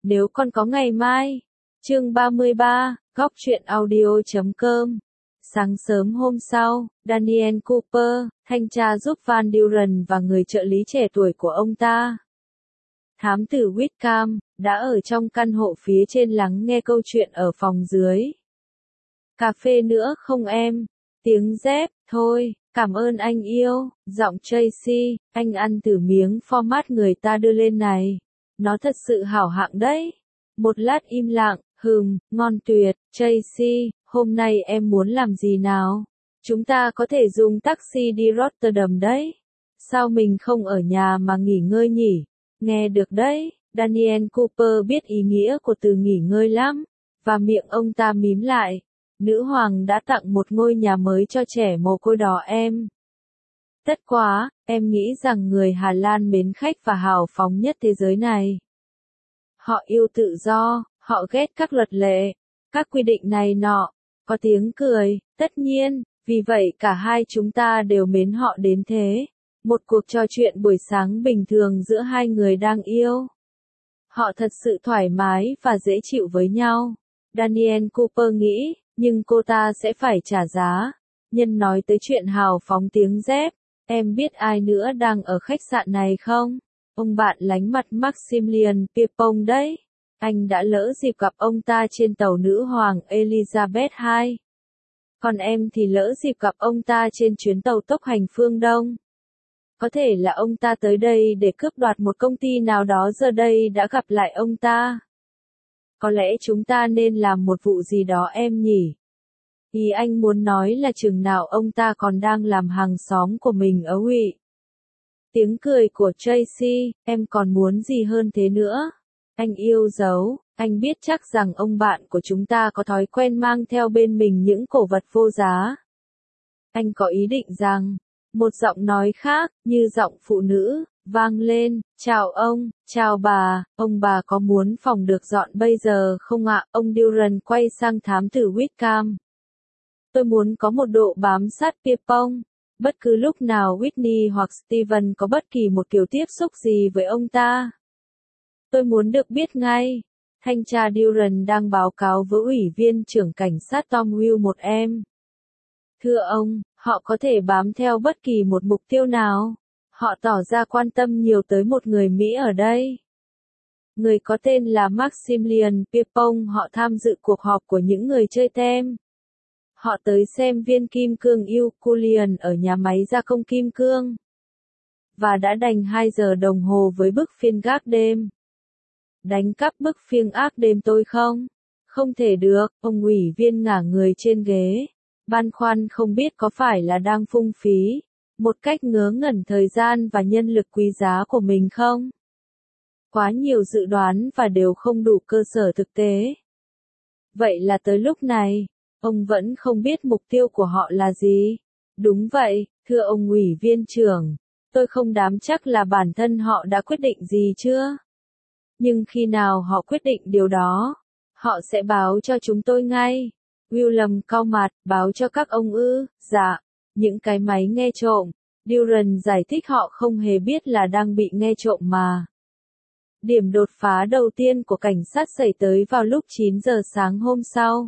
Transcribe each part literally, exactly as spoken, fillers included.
nếu còn có ngày mai. Chương ba mươi ba, góc truyện audio chấm com. Sáng sớm hôm sau, Daniel Cooper, thanh tra giúp Van Duren và người trợ lý trẻ tuổi của ông ta, thám tử Wickham, đã ở trong căn hộ phía trên lắng nghe câu chuyện ở phòng dưới. Cà phê nữa không em? Tiếng dép, thôi, cảm ơn anh yêu, giọng Tracy, anh ăn thử miếng format người ta đưa lên này. Nó thật sự hảo hạng đấy. Một lát im lặng, hừm, ngon tuyệt, Tracy, hôm nay em muốn làm gì nào? Chúng ta có thể dùng taxi đi Rotterdam đấy. Sao mình không ở nhà mà nghỉ ngơi nhỉ? Nghe được đấy, Daniel Cooper biết ý nghĩa của từ nghỉ ngơi lắm, và miệng ông ta mím lại. Nữ hoàng đã tặng một ngôi nhà mới cho trẻ mồ côi đó em. Tất quá, em nghĩ rằng người Hà Lan mến khách và hào phóng nhất thế giới này. Họ yêu tự do, họ ghét các luật lệ, các quy định này nọ. Có tiếng cười, tất nhiên, vì vậy cả hai chúng ta đều mến họ đến thế. Một cuộc trò chuyện buổi sáng bình thường giữa hai người đang yêu. Họ thật sự thoải mái và dễ chịu với nhau. Daniel Cooper nghĩ, nhưng cô ta sẽ phải trả giá. Nhân nói tới chuyện hào phóng tiếng dép, em biết ai nữa đang ở khách sạn này không? Ông bạn lánh mặt Maximilian Pierpont đấy. Anh đã lỡ dịp gặp ông ta trên tàu nữ hoàng Elizabeth đệ nhị. Còn em thì lỡ dịp gặp ông ta trên chuyến tàu tốc hành phương Đông. Có thể là ông ta tới đây để cướp đoạt một công ty nào đó, giờ đây đã gặp lại ông ta. Có lẽ chúng ta nên làm một vụ gì đó em nhỉ? Ý anh muốn nói là chừng nào ông ta còn đang làm hàng xóm của mình ở Ngụy. Tiếng cười của Tracy, em còn muốn gì hơn thế nữa? Anh yêu dấu, anh biết chắc rằng ông bạn của chúng ta có thói quen mang theo bên mình những cổ vật vô giá. Anh có ý định rằng, một giọng nói khác, như giọng phụ nữ, vang lên, chào ông, chào bà, ông bà có muốn phòng được dọn bây giờ không ạ? Ông Duren quay sang thám tử Wickham. Tôi muốn có một độ bám sát Pierpont. Bất cứ lúc nào Whitney hoặc Steven có bất kỳ một kiểu tiếp xúc gì với ông ta, tôi muốn được biết ngay. Thanh tra Duren đang báo cáo với ủy viên trưởng cảnh sát Tom Will một em. Thưa ông, họ có thể bám theo bất kỳ một mục tiêu nào. Họ tỏ ra quan tâm nhiều tới một người Mỹ ở đây. Người có tên là Maximilian Pierpont. Họ tham dự cuộc họp của những người chơi tem. Họ tới xem viên kim cương Euclidean ở nhà máy gia công kim cương. Và đã dành hai giờ đồng hồ với bức phiên gác đêm. Đánh cắp bức phiên ác đêm tôi không? Không thể được, ông ủy viên ngả người trên ghế. Băn khoăn không biết có phải là đang phung phí một cách ngớ ngẩn thời gian và nhân lực quý giá của mình không? Quá nhiều dự đoán và đều không đủ cơ sở thực tế. Vậy là tới lúc này, ông vẫn không biết mục tiêu của họ là gì? Đúng vậy, thưa ông ủy viên trưởng, tôi không dám chắc là bản thân họ đã quyết định gì chưa? Nhưng khi nào họ quyết định điều đó, họ sẽ báo cho chúng tôi ngay. William cau mặt, báo cho các ông ư? Dạ, những cái máy nghe trộm. Duren giải thích họ không hề biết là đang bị nghe trộm mà. Điểm đột phá đầu tiên của cảnh sát xảy tới vào lúc chín giờ sáng hôm sau.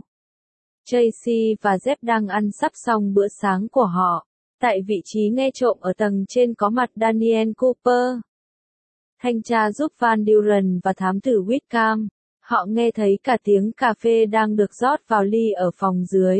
Tracy và Jeff đang ăn sắp xong bữa sáng của họ. Tại vị trí nghe trộm ở tầng trên có mặt Daniel Cooper, thanh tra giúp Van Duren và thám tử Wickham. Họ nghe thấy cả tiếng cà phê đang được rót vào ly ở phòng dưới.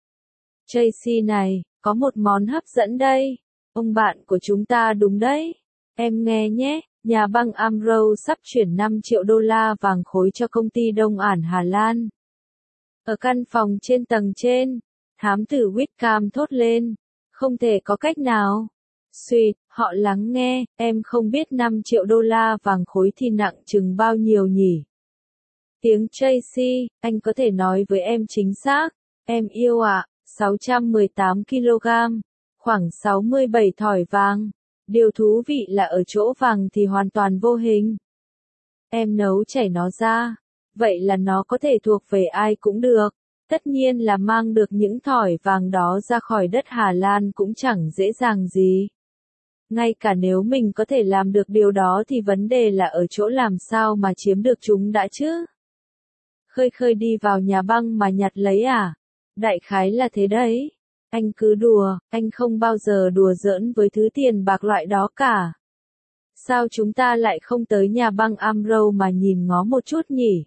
Tracy này, có một món hấp dẫn đây. Ông bạn của chúng ta đúng đấy. Em nghe nhé, nhà băng Amro sắp chuyển năm triệu đô la vàng khối cho công ty Đông Ản Hà Lan. Ở căn phòng trên tầng trên, thám tử Wickham thốt lên. Không thể có cách nào. Suýt, họ lắng nghe, em không biết năm triệu đô la vàng khối thì nặng chừng bao nhiêu nhỉ? Tiếng Tracy, anh có thể nói với em chính xác. Em yêu ạ, à, sáu trăm mười tám ki lô gam, khoảng sáu mươi bảy thỏi vàng. Điều thú vị là ở chỗ vàng thì hoàn toàn vô hình. Em nấu chảy nó ra. Vậy là nó có thể thuộc về ai cũng được. Tất nhiên là mang được những thỏi vàng đó ra khỏi đất Hà Lan cũng chẳng dễ dàng gì. Ngay cả nếu mình có thể làm được điều đó thì vấn đề là ở chỗ làm sao mà chiếm được chúng đã chứ. Khơi khơi đi vào nhà băng mà nhặt lấy à? Đại khái là thế đấy. Anh cứ đùa, anh không bao giờ đùa giỡn với thứ tiền bạc loại đó cả. Sao chúng ta lại không tới nhà băng Amrow mà nhìn ngó một chút nhỉ?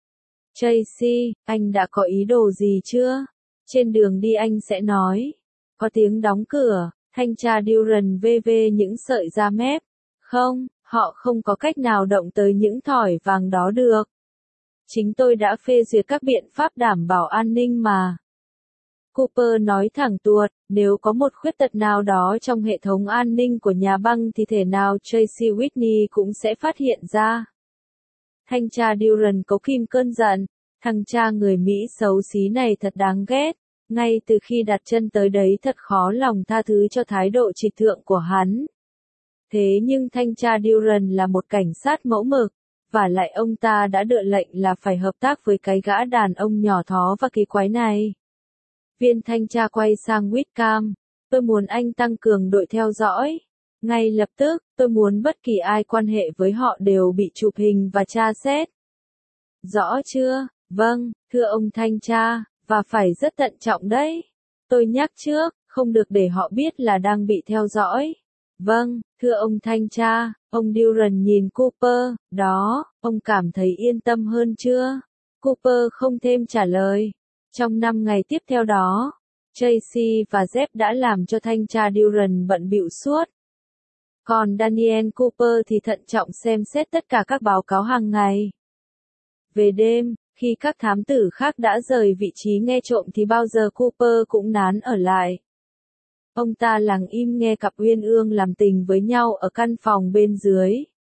Tracy, anh đã có ý đồ gì chưa? Trên đường đi anh sẽ nói. Có tiếng đóng cửa, thanh tra Duran vê vê những sợi da mép. Không, họ không có cách nào động tới những thỏi vàng đó được. Chính tôi đã phê duyệt các biện pháp đảm bảo an ninh mà. Cooper nói thẳng tuột, nếu có một khuyết tật nào đó trong hệ thống an ninh của nhà băng thì thể nào Tracy Whitney cũng sẽ phát hiện ra. Thanh tra Duran có kim cơn giận, thằng cha người Mỹ xấu xí này thật đáng ghét, ngay từ khi đặt chân tới đấy thật khó lòng tha thứ cho thái độ trịch thượng của hắn. Thế nhưng thanh tra Duran là một cảnh sát mẫu mực, và lại ông ta đã đợi lệnh là phải hợp tác với cái gã đàn ông nhỏ thó và kỳ quái này. Viên thanh tra quay sang Whitcomb, tôi muốn anh tăng cường đội theo dõi. Ngay lập tức, tôi muốn bất kỳ ai quan hệ với họ đều bị chụp hình và tra xét. Rõ chưa? Vâng, thưa ông thanh tra, và phải rất thận trọng đấy. Tôi nhắc trước, không được để họ biết là đang bị theo dõi. Vâng, thưa ông thanh tra, ông Duran nhìn Cooper, đó, ông cảm thấy yên tâm hơn chưa? Cooper không thêm trả lời. Trong năm ngày tiếp theo đó, Tracy và Jeff đã làm cho thanh tra Duran bận bịu suốt. Còn Daniel Cooper thì thận trọng xem xét tất cả các báo cáo hàng ngày. Về đêm, khi các thám tử khác đã rời vị trí nghe trộm thì bao giờ Cooper cũng nán ở lại. Ông ta lặng im nghe cặp uyên ương làm tình với nhau ở căn phòng bên dưới.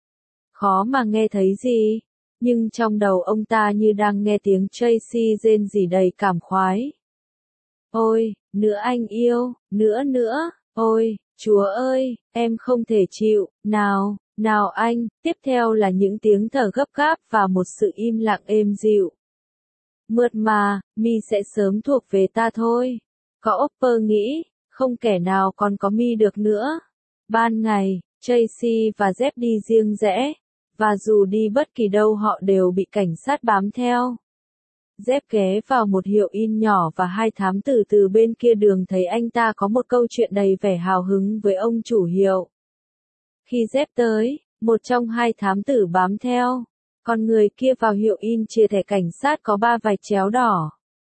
Khó mà nghe thấy gì, nhưng trong đầu ông ta như đang nghe tiếng Tracy rên rỉ đầy cảm khoái. Ôi, nữa anh yêu, nữa nữa, ôi, Chúa ơi, em không thể chịu, nào, nào anh, tiếp theo là những tiếng thở gấp gáp và một sự im lặng êm dịu. Mượt mà, mi sẽ sớm thuộc về ta thôi. Có Opper nghĩ, không kẻ nào còn có mi được nữa. Ban ngày, Tracy và Jeff đi riêng rẽ, và dù đi bất kỳ đâu họ đều bị cảnh sát bám theo. Jeff ghé vào một hiệu in nhỏ và hai thám tử từ bên kia đường thấy anh ta có một câu chuyện đầy vẻ hào hứng với ông chủ hiệu. Khi Jeff tới, một trong hai thám tử bám theo, còn người kia vào hiệu in chia thẻ cảnh sát có ba vạch chéo đỏ,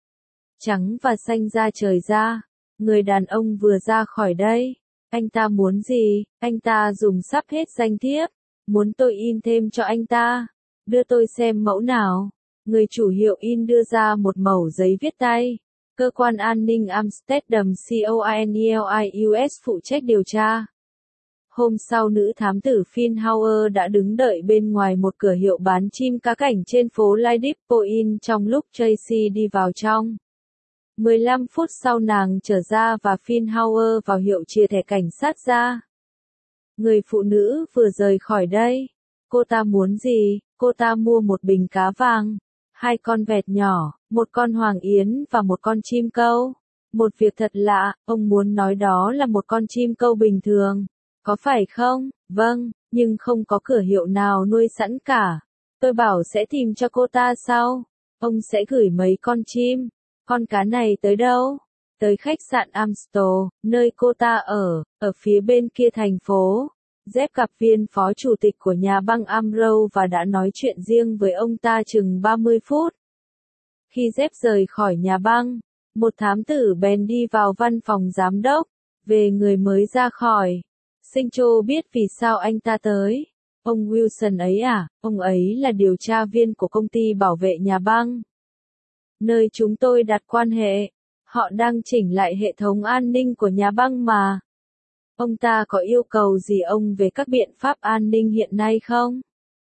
trắng và xanh ra trời ra. Người đàn ông vừa ra khỏi đây. Anh ta muốn gì? Anh ta dùng sắp hết danh thiếp. Muốn tôi in thêm cho anh ta. Đưa tôi xem mẫu nào. Người chủ hiệu in đưa ra một mẩu giấy viết tay. Cơ quan an ninh Amsterdam COINELIUS phụ trách điều tra. Hôm sau nữ thám tử Finhauer đã đứng đợi bên ngoài một cửa hiệu bán chim cá cảnh trên phố Leidschendam trong lúc Tracy đi vào trong. mười lăm phút sau nàng trở ra và Finhauer vào hiệu chia thẻ cảnh sát ra. Người phụ nữ vừa rời khỏi đây. Cô ta muốn gì? Cô ta mua một bình cá vàng, hai con vẹt nhỏ, một con hoàng yến và một con chim câu. Một việc thật lạ, ông muốn nói đó là một con chim câu bình thường. Có phải không? Vâng, nhưng không có cửa hiệu nào nuôi sẵn cả. Tôi bảo sẽ tìm cho cô ta sau. Ông sẽ gửi mấy con chim. Con cá này tới đâu? Tới khách sạn Amstel, nơi cô ta ở, ở phía bên kia thành phố. Jeff gặp viên phó chủ tịch của nhà băng Amrow và đã nói chuyện riêng với ông ta chừng ba mươi phút. Khi Jeff rời khỏi nhà băng, một thám tử bèn đi vào văn phòng giám đốc, về người mới ra khỏi. Sincho biết vì sao anh ta tới. Ông Wilson ấy à, ông ấy là điều tra viên của công ty bảo vệ nhà băng. Nơi chúng tôi đặt quan hệ, họ đang chỉnh lại hệ thống an ninh của nhà băng mà. Ông ta có yêu cầu gì ông về các biện pháp an ninh hiện nay không?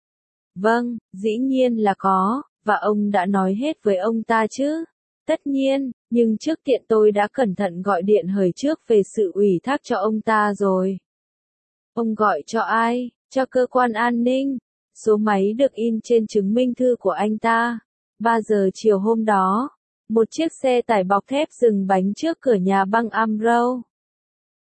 Vâng, dĩ nhiên là có, và ông đã nói hết với ông ta chứ? Tất nhiên, nhưng trước tiện tôi đã cẩn thận gọi điện hỏi trước về sự ủy thác cho ông ta rồi. Ông gọi cho ai? Cho cơ quan an ninh. Số máy được in trên chứng minh thư của anh ta. ba giờ chiều hôm đó, một chiếc xe tải bọc thép dừng bánh trước cửa nhà băng Amrow.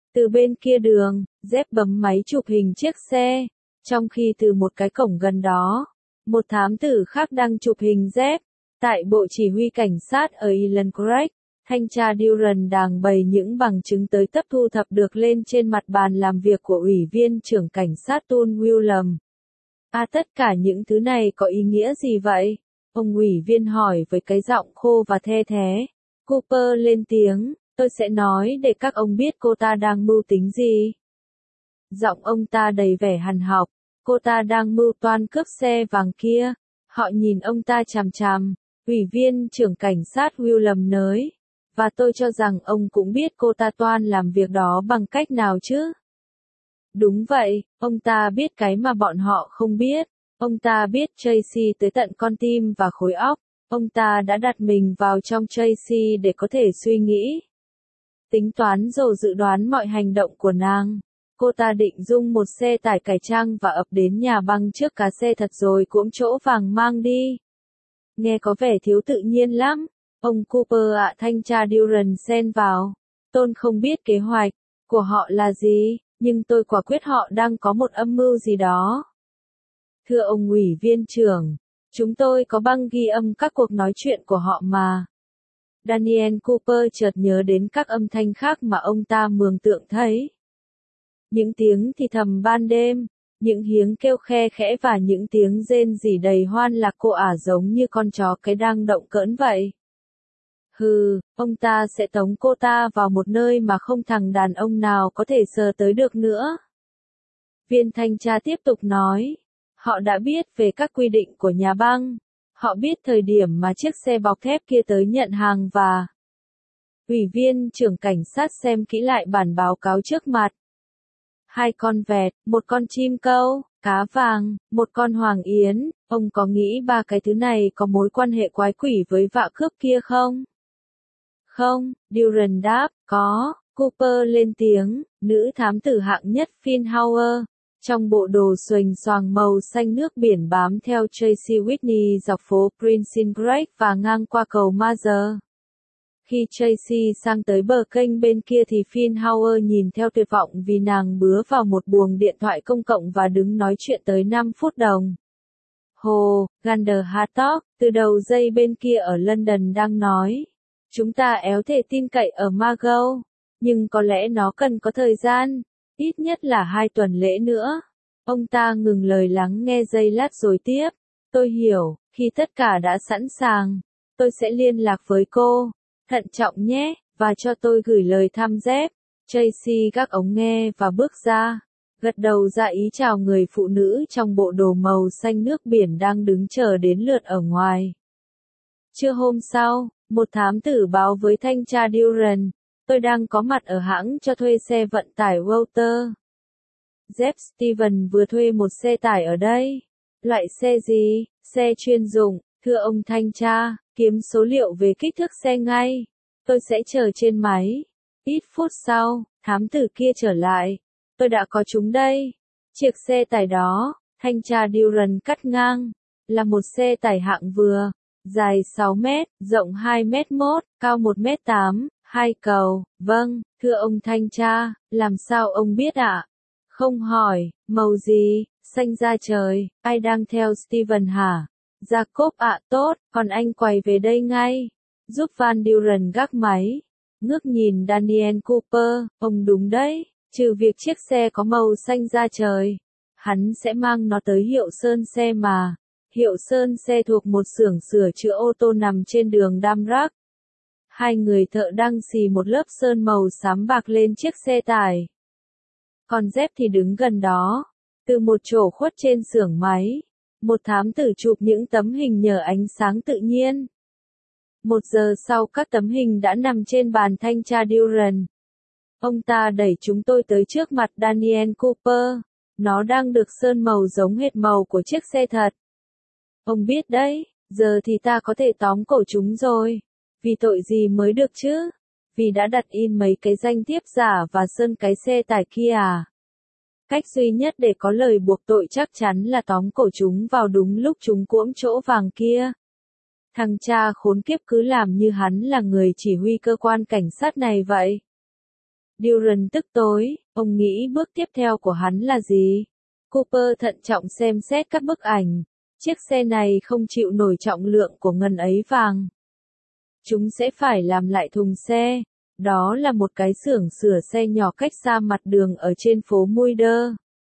Từ bên kia đường, Dép bấm máy chụp hình chiếc xe, trong khi từ một cái cổng gần đó, một thám tử khác đang chụp hình Dép. Tại bộ chỉ huy cảnh sát ở Island Creek, thanh tra Duran đang bày những bằng chứng tới tấp thu thập được lên trên mặt bàn làm việc của Ủy viên trưởng cảnh sát Tun William. À, tất cả những thứ này có ý nghĩa gì vậy? Ông ủy viên hỏi với cái giọng khô và the thé. Cooper lên tiếng, tôi sẽ nói để các ông biết cô ta đang mưu tính gì. Giọng ông ta đầy vẻ hằn học, cô ta đang mưu toan cướp xe vàng kia. Họ nhìn ông ta chằm chằm, ủy viên trưởng cảnh sát William nói. Và tôi cho rằng ông cũng biết cô ta toan làm việc đó bằng cách nào chứ? Đúng vậy, ông ta biết cái mà bọn họ không biết. Ông ta biết Tracy tới tận con tim và khối óc. Ông ta đã đặt mình vào trong Tracy để có thể suy nghĩ, tính toán rồi dự đoán mọi hành động của nàng. Cô ta định dùng một xe tải cải trang và ập đến nhà băng trước cả xe thật rồi cuỗng chỗ vàng mang đi. Nghe có vẻ thiếu tự nhiên lắm. Ông Cooper ạ, thanh tra Duran xen vào. Tôi không biết kế hoạch của họ là gì, nhưng tôi quả quyết họ đang có một âm mưu gì đó. Thưa ông ủy viên trưởng, chúng tôi có băng ghi âm các cuộc nói chuyện của họ mà. Daniel Cooper chợt nhớ đến các âm thanh khác mà ông ta mường tượng thấy. Những tiếng thì thầm ban đêm, những tiếng kêu khe khẽ và những tiếng rên rỉ đầy hoan lạc cô ả giống như con chó cái đang động cỡn vậy. Hừ, ông ta sẽ tống cô ta vào một nơi mà không thằng đàn ông nào có thể sờ tới được nữa. Viên thanh tra tiếp tục nói, họ đã biết về các quy định của nhà băng. Họ biết thời điểm mà chiếc xe bọc thép kia tới nhận hàng và... Ủy viên trưởng cảnh sát xem kỹ lại bản báo cáo trước mặt. Hai con vẹt, một con chim câu, cá vàng, một con hoàng yến, ông có nghĩ ba cái thứ này có mối quan hệ quái quỷ với vạ cướp kia không? Không, Duran đáp, có. Cooper lên tiếng, nữ thám tử hạng nhất Finn Hauer, trong bộ đồ xuềnh xoàng màu xanh nước biển bám theo Tracy Whitney dọc phố Prince Creek và ngang qua cầu Mazer. Khi Tracy sang tới bờ kênh bên kia thì Finn Hauer nhìn theo tuyệt vọng vì nàng bứa vào một buồng điện thoại công cộng và đứng nói chuyện tới năm phút đồng. Hồ, Gander Hartog, từ đầu dây bên kia ở London đang nói. Chúng ta éo thể tin cậy ở Margot, nhưng có lẽ nó cần có thời gian, ít nhất là hai tuần lễ nữa. Ông ta ngừng lời lắng nghe giây lát rồi tiếp. Tôi hiểu, khi tất cả đã sẵn sàng, tôi sẽ liên lạc với cô. Thận trọng nhé, và cho tôi gửi lời thăm Dép. Tracy gác ống nghe và bước ra, gật đầu ra ý chào người phụ nữ trong bộ đồ màu xanh nước biển đang đứng chờ đến lượt ở ngoài. Trưa hôm sau, một thám tử báo với thanh tra Duran, tôi đang có mặt ở hãng cho thuê xe vận tải Walter. Dép Steven vừa thuê một xe tải ở đây. Loại xe gì? Xe chuyên dụng, thưa ông thanh tra, kiếm số liệu về kích thước xe ngay. Tôi sẽ chờ trên máy. Ít phút sau, thám tử kia trở lại. Tôi đã có chúng đây. Chiếc xe tải đó, thanh tra Duran cắt ngang, là một xe tải hạng vừa. Dài sáu mét, rộng hai mét mốt, cao một mét tám, hai cầu. Vâng, thưa ông thanh tra, làm sao ông biết ạ? Không hỏi, màu gì, xanh da trời, ai đang theo Steven hả? Jacob ạ, tốt, còn anh quay về đây ngay. Giúp Van Duran gác máy. Ngước nhìn Daniel Cooper, ông đúng đấy, trừ việc chiếc xe có màu xanh da trời. Hắn sẽ mang nó tới hiệu sơn xe mà. Hiệu sơn xe thuộc một xưởng sửa chữa ô tô nằm trên đường Damrak. Hai người thợ đang xì một lớp sơn màu xám bạc lên chiếc xe tải. Còn Dép thì đứng gần đó. Từ một chỗ khuất trên xưởng máy, một thám tử chụp những tấm hình nhờ ánh sáng tự nhiên. Một giờ sau các tấm hình đã nằm trên bàn thanh tra Duran. Ông ta đẩy chúng tôi tới trước mặt Daniel Cooper. Nó đang được sơn màu giống hệt màu của chiếc xe thật. Ông biết đấy, giờ thì ta có thể tóm cổ chúng rồi. Vì tội gì mới được chứ? Vì đã đặt in mấy cái danh thiếp giả và sơn cái xe tải kia à? Cách duy nhất để có lời buộc tội chắc chắn là tóm cổ chúng vào đúng lúc chúng cuỗng chỗ vàng kia. Thằng cha khốn kiếp cứ làm như hắn là người chỉ huy cơ quan cảnh sát này vậy. Duran tức tối, ông nghĩ bước tiếp theo của hắn là gì? Cooper thận trọng xem xét các bức ảnh. Chiếc xe này không chịu nổi trọng lượng của ngần ấy vàng. Chúng sẽ phải làm lại thùng xe. Đó là một cái xưởng sửa xe nhỏ cách xa mặt đường ở trên phố Mulder.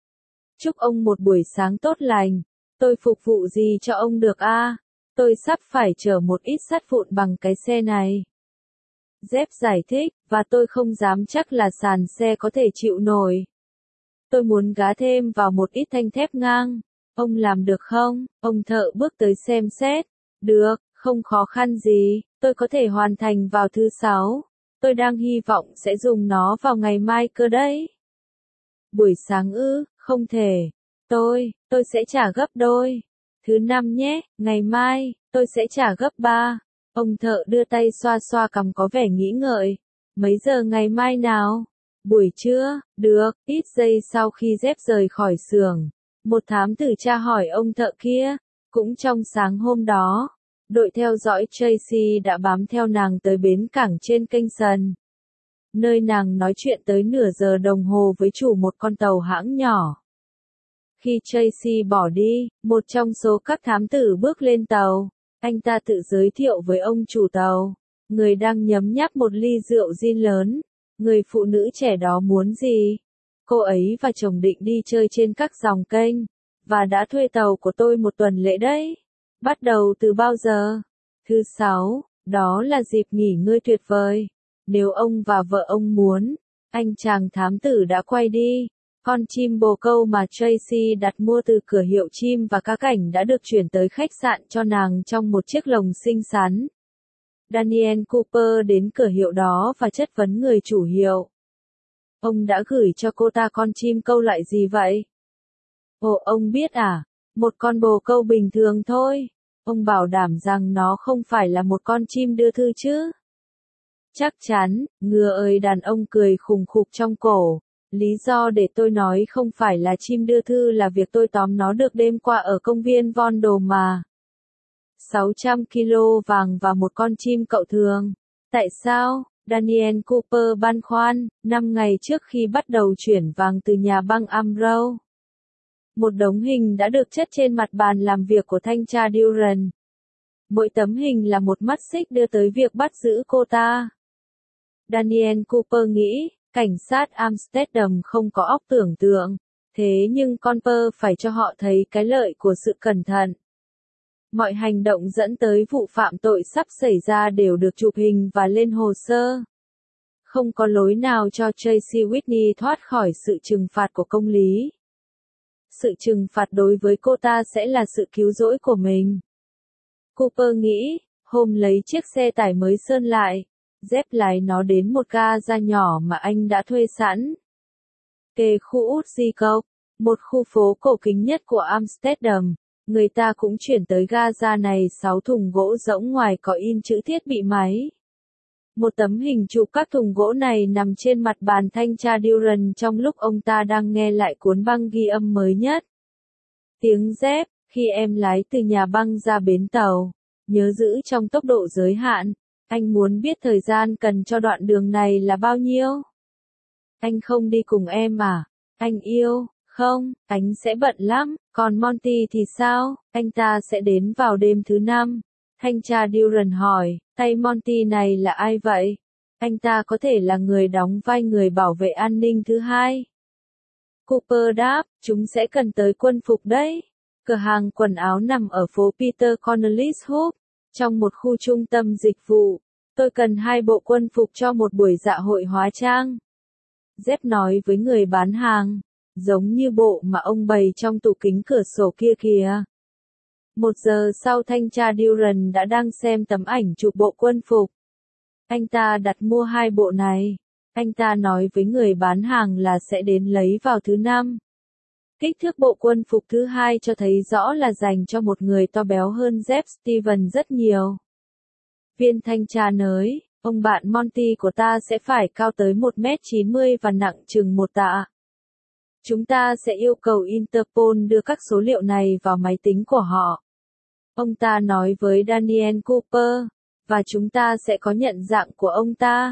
Chúc ông một buổi sáng tốt lành. Tôi phục vụ gì cho ông được a? À? Tôi sắp phải chở một ít sắt vụn bằng cái xe này. Jeff giải thích, và tôi không dám chắc là sàn xe có thể chịu nổi. Tôi muốn gá thêm vào một ít thanh thép ngang. Ông làm được không? Ông thợ bước tới xem xét. Được, không khó khăn gì, tôi có thể hoàn thành vào thứ sáu. Tôi đang hy vọng sẽ dùng nó vào ngày mai cơ đấy. Buổi sáng ư, không thể. Tôi, tôi sẽ trả gấp đôi. Thứ năm nhé, ngày mai, tôi sẽ trả gấp ba. Ông thợ đưa tay xoa xoa cằm có vẻ nghĩ ngợi. Mấy giờ ngày mai nào? Buổi trưa, được, ít giây sau khi Jeff rời khỏi xưởng. Một thám tử tra hỏi ông thợ kia. Cũng trong sáng hôm đó, đội theo dõi Tracy đã bám theo nàng tới bến cảng trên kênh Sần, nơi nàng nói chuyện tới nửa giờ đồng hồ với chủ một con tàu hãng nhỏ. Khi Tracy bỏ đi, một trong số các thám tử bước lên tàu. Anh ta tự giới thiệu với ông chủ tàu, người đang nhấm nháp một ly rượu gin lớn. Người phụ nữ trẻ đó muốn gì? Cô ấy và chồng định đi chơi trên các dòng kênh, và đã thuê tàu của tôi một tuần lễ đấy. Bắt đầu từ bao giờ? Thứ sáu, đó là dịp nghỉ ngơi tuyệt vời. Nếu ông và vợ ông muốn, anh chàng thám tử đã quay đi. Con chim bồ câu mà Tracy đặt mua từ cửa hiệu chim và cá cảnh đã được chuyển tới khách sạn cho nàng trong một chiếc lồng xinh xắn. Daniel Cooper đến cửa hiệu đó và chất vấn người chủ hiệu. Ông đã gửi cho cô ta con chim câu loại gì vậy? Ồ, ông biết à? Một con bồ câu bình thường thôi. Ông bảo đảm rằng nó không phải là một con chim đưa thư chứ? Chắc chắn, ngựa ơi, đàn ông cười khùng khục trong cổ. Lý do để tôi nói không phải là chim đưa thư là việc tôi tóm nó được đêm qua ở công viên Von Đồ mà. sáu trăm ki lô vàng và một con chim cậu thường. Tại sao? Daniel Cooper băn khoăn, năm ngày trước khi bắt đầu chuyển vàng từ nhà băng Amrow. Một đống hình đã được chất trên mặt bàn làm việc của thanh tra Duran. Mỗi tấm hình là một mắt xích đưa tới việc bắt giữ cô ta. Daniel Cooper nghĩ, cảnh sát Amsterdam không có óc tưởng tượng, thế nhưng Cooper phải cho họ thấy cái lợi của sự cẩn thận. Mọi hành động dẫn tới vụ phạm tội sắp xảy ra đều được chụp hình và lên hồ sơ. Không có lối nào cho Tracy Whitney thoát khỏi sự trừng phạt của công lý. Sự trừng phạt đối với cô ta sẽ là sự cứu rỗi của mình. Cooper nghĩ, hôm lấy chiếc xe tải mới sơn lại, Jeff lái nó đến một ga-ra nhỏ mà anh đã thuê sẵn. Kề khu Utzico, một khu phố cổ kính nhất của Amsterdam, người ta cũng chuyển tới ga-ra này sáu thùng gỗ rỗng ngoài có in chữ thiết bị máy. Một tấm hình chụp các thùng gỗ này nằm trên mặt bàn thanh tra Duran trong lúc ông ta đang nghe lại cuốn băng ghi âm mới nhất. Tiếng Jeff, khi em lái từ nhà băng ra bến tàu, nhớ giữ trong tốc độ giới hạn. Anh muốn biết thời gian cần cho đoạn đường này là bao nhiêu? Anh không đi cùng em à? Anh yêu, không, anh sẽ bận lắm. Còn Monty thì sao? Anh ta sẽ đến vào đêm thứ năm. Thanh tra Duran hỏi, tay Monty này là ai vậy? Anh ta có thể là người đóng vai người bảo vệ an ninh thứ hai. Cooper đáp, chúng sẽ cần tới quân phục đấy. Cửa hàng quần áo nằm ở phố Peter Cornelis Hope, trong một khu trung tâm dịch vụ. Tôi cần hai bộ quân phục cho một buổi dạ hội hóa trang. Jeff nói với người bán hàng, giống như bộ mà ông bày trong tủ kính cửa sổ kia kìa. Một giờ sau thanh tra Duran đã đang xem tấm ảnh chụp bộ quân phục. Anh ta đặt mua hai bộ này. Anh ta nói với người bán hàng là sẽ đến lấy vào thứ năm. Kích thước bộ quân phục thứ hai cho thấy rõ là dành cho một người to béo hơn Jeff Steven rất nhiều. Viên thanh tra nới, ông bạn Monty của ta sẽ phải cao tới một mét chín mươi và nặng chừng một tạ. Chúng ta sẽ yêu cầu Interpol đưa các số liệu này vào máy tính của họ. Ông ta nói với Daniel Cooper, và chúng ta sẽ có nhận dạng của ông ta.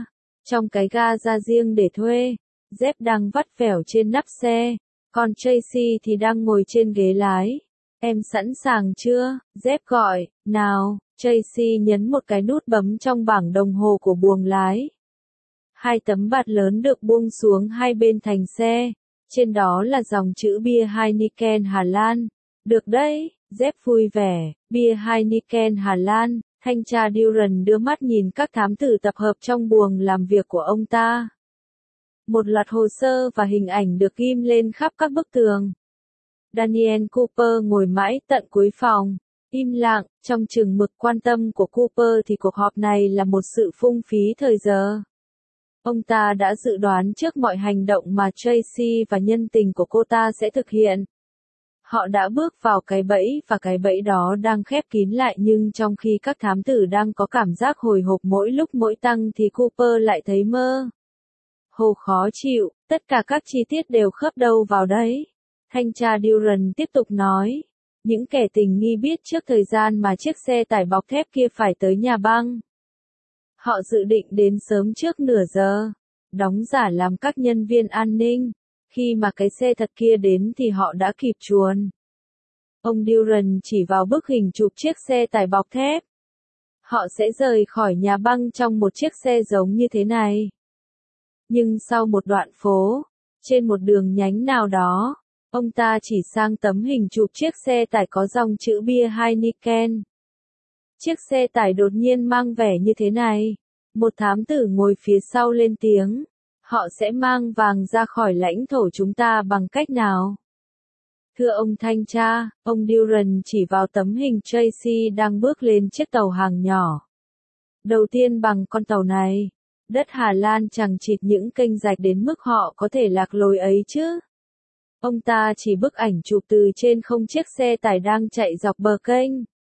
Trong cái ga ra riêng để thuê, Jeff đang vắt vẻo trên nắp xe, còn Tracy thì đang ngồi trên ghế lái. Em sẵn sàng chưa? Jeff gọi, nào, Tracy nhấn một cái nút bấm trong bảng đồng hồ của buồng lái. Hai tấm bạt lớn được buông xuống hai bên thành xe, trên đó là dòng chữ bia Heineken Hà Lan. Được đấy, Jeff vui vẻ, bia Heineken Hà Lan. Thanh tra Duran đưa mắt nhìn các thám tử tập hợp trong buồng làm việc của ông ta. Một loạt hồ sơ và hình ảnh được ghim lên khắp các bức tường. Daniel Cooper ngồi mãi tận cuối phòng, im lặng, trong chừng mực quan tâm của Cooper thì cuộc họp này là một sự phung phí thời giờ. Ông ta đã dự đoán trước mọi hành động mà Tracy và nhân tình của cô ta sẽ thực hiện. Họ đã bước vào cái bẫy và cái bẫy đó đang khép kín lại, nhưng trong khi các thám tử đang có cảm giác hồi hộp mỗi lúc mỗi tăng thì Cooper lại thấy mơ hồ khó chịu, tất cả các chi tiết đều khớp đâu vào đấy. Thanh tra Duran tiếp tục nói, những kẻ tình nghi biết trước thời gian mà chiếc xe tải bọc thép kia phải tới nhà băng. Họ dự định đến sớm trước nửa giờ, đóng giả làm các nhân viên an ninh. Khi mà cái xe thật kia đến thì họ đã kịp chuồn. Ông Duran chỉ vào bức hình chụp chiếc xe tải bọc thép. Họ sẽ rời khỏi nhà băng trong một chiếc xe giống như thế này. Nhưng sau một đoạn phố, trên một đường nhánh nào đó, ông ta chỉ sang tấm hình chụp chiếc xe tải có dòng chữ bia Heineken. Chiếc xe tải đột nhiên mang vẻ như thế này. Một thám tử ngồi phía sau lên tiếng. Họ sẽ mang vàng ra khỏi lãnh thổ chúng ta bằng cách nào? Thưa ông thanh tra, ông Duran chỉ vào tấm hình Tracy đang bước lên chiếc tàu hàng nhỏ. Đầu tiên bằng con tàu này, đất Hà Lan chẳng chịt những kênh rạch đến mức họ có thể lạc lối ấy chứ. Ông ta chỉ bức ảnh chụp từ trên không chiếc xe tải đang chạy dọc bờ kênh.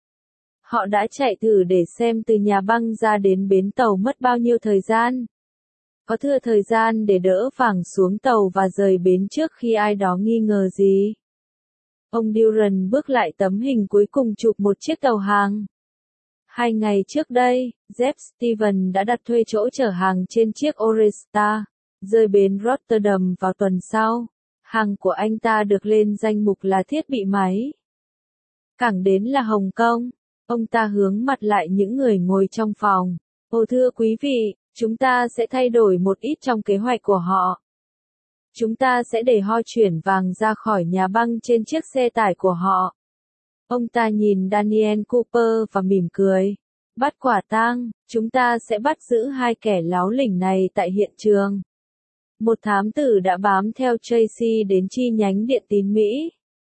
Họ đã chạy thử để xem từ nhà băng ra đến bến tàu mất bao nhiêu thời gian. Có thừa thời gian để đỡ vàng xuống tàu và rời bến trước khi ai đó nghi ngờ gì. Ông Duran bước lại tấm hình cuối cùng chụp một chiếc tàu hàng. Hai ngày trước đây, Jeff Steven đã đặt thuê chỗ chở hàng trên chiếc Oresta, rời bến Rotterdam vào tuần sau. Hàng của anh ta được lên danh mục là thiết bị máy. Cảng đến là Hồng Kông. Ông ta hướng mặt lại những người ngồi trong phòng. Ồ thưa quý vị, chúng ta sẽ thay đổi một ít trong kế hoạch của họ. Chúng ta sẽ để họ chuyển vàng ra khỏi nhà băng trên chiếc xe tải của họ. Ông ta nhìn Daniel Cooper và mỉm cười. Bắt quả tang, chúng ta sẽ bắt giữ hai kẻ láo lỉnh này tại hiện trường. Một thám tử đã bám theo Tracy đến chi nhánh điện tín Mỹ,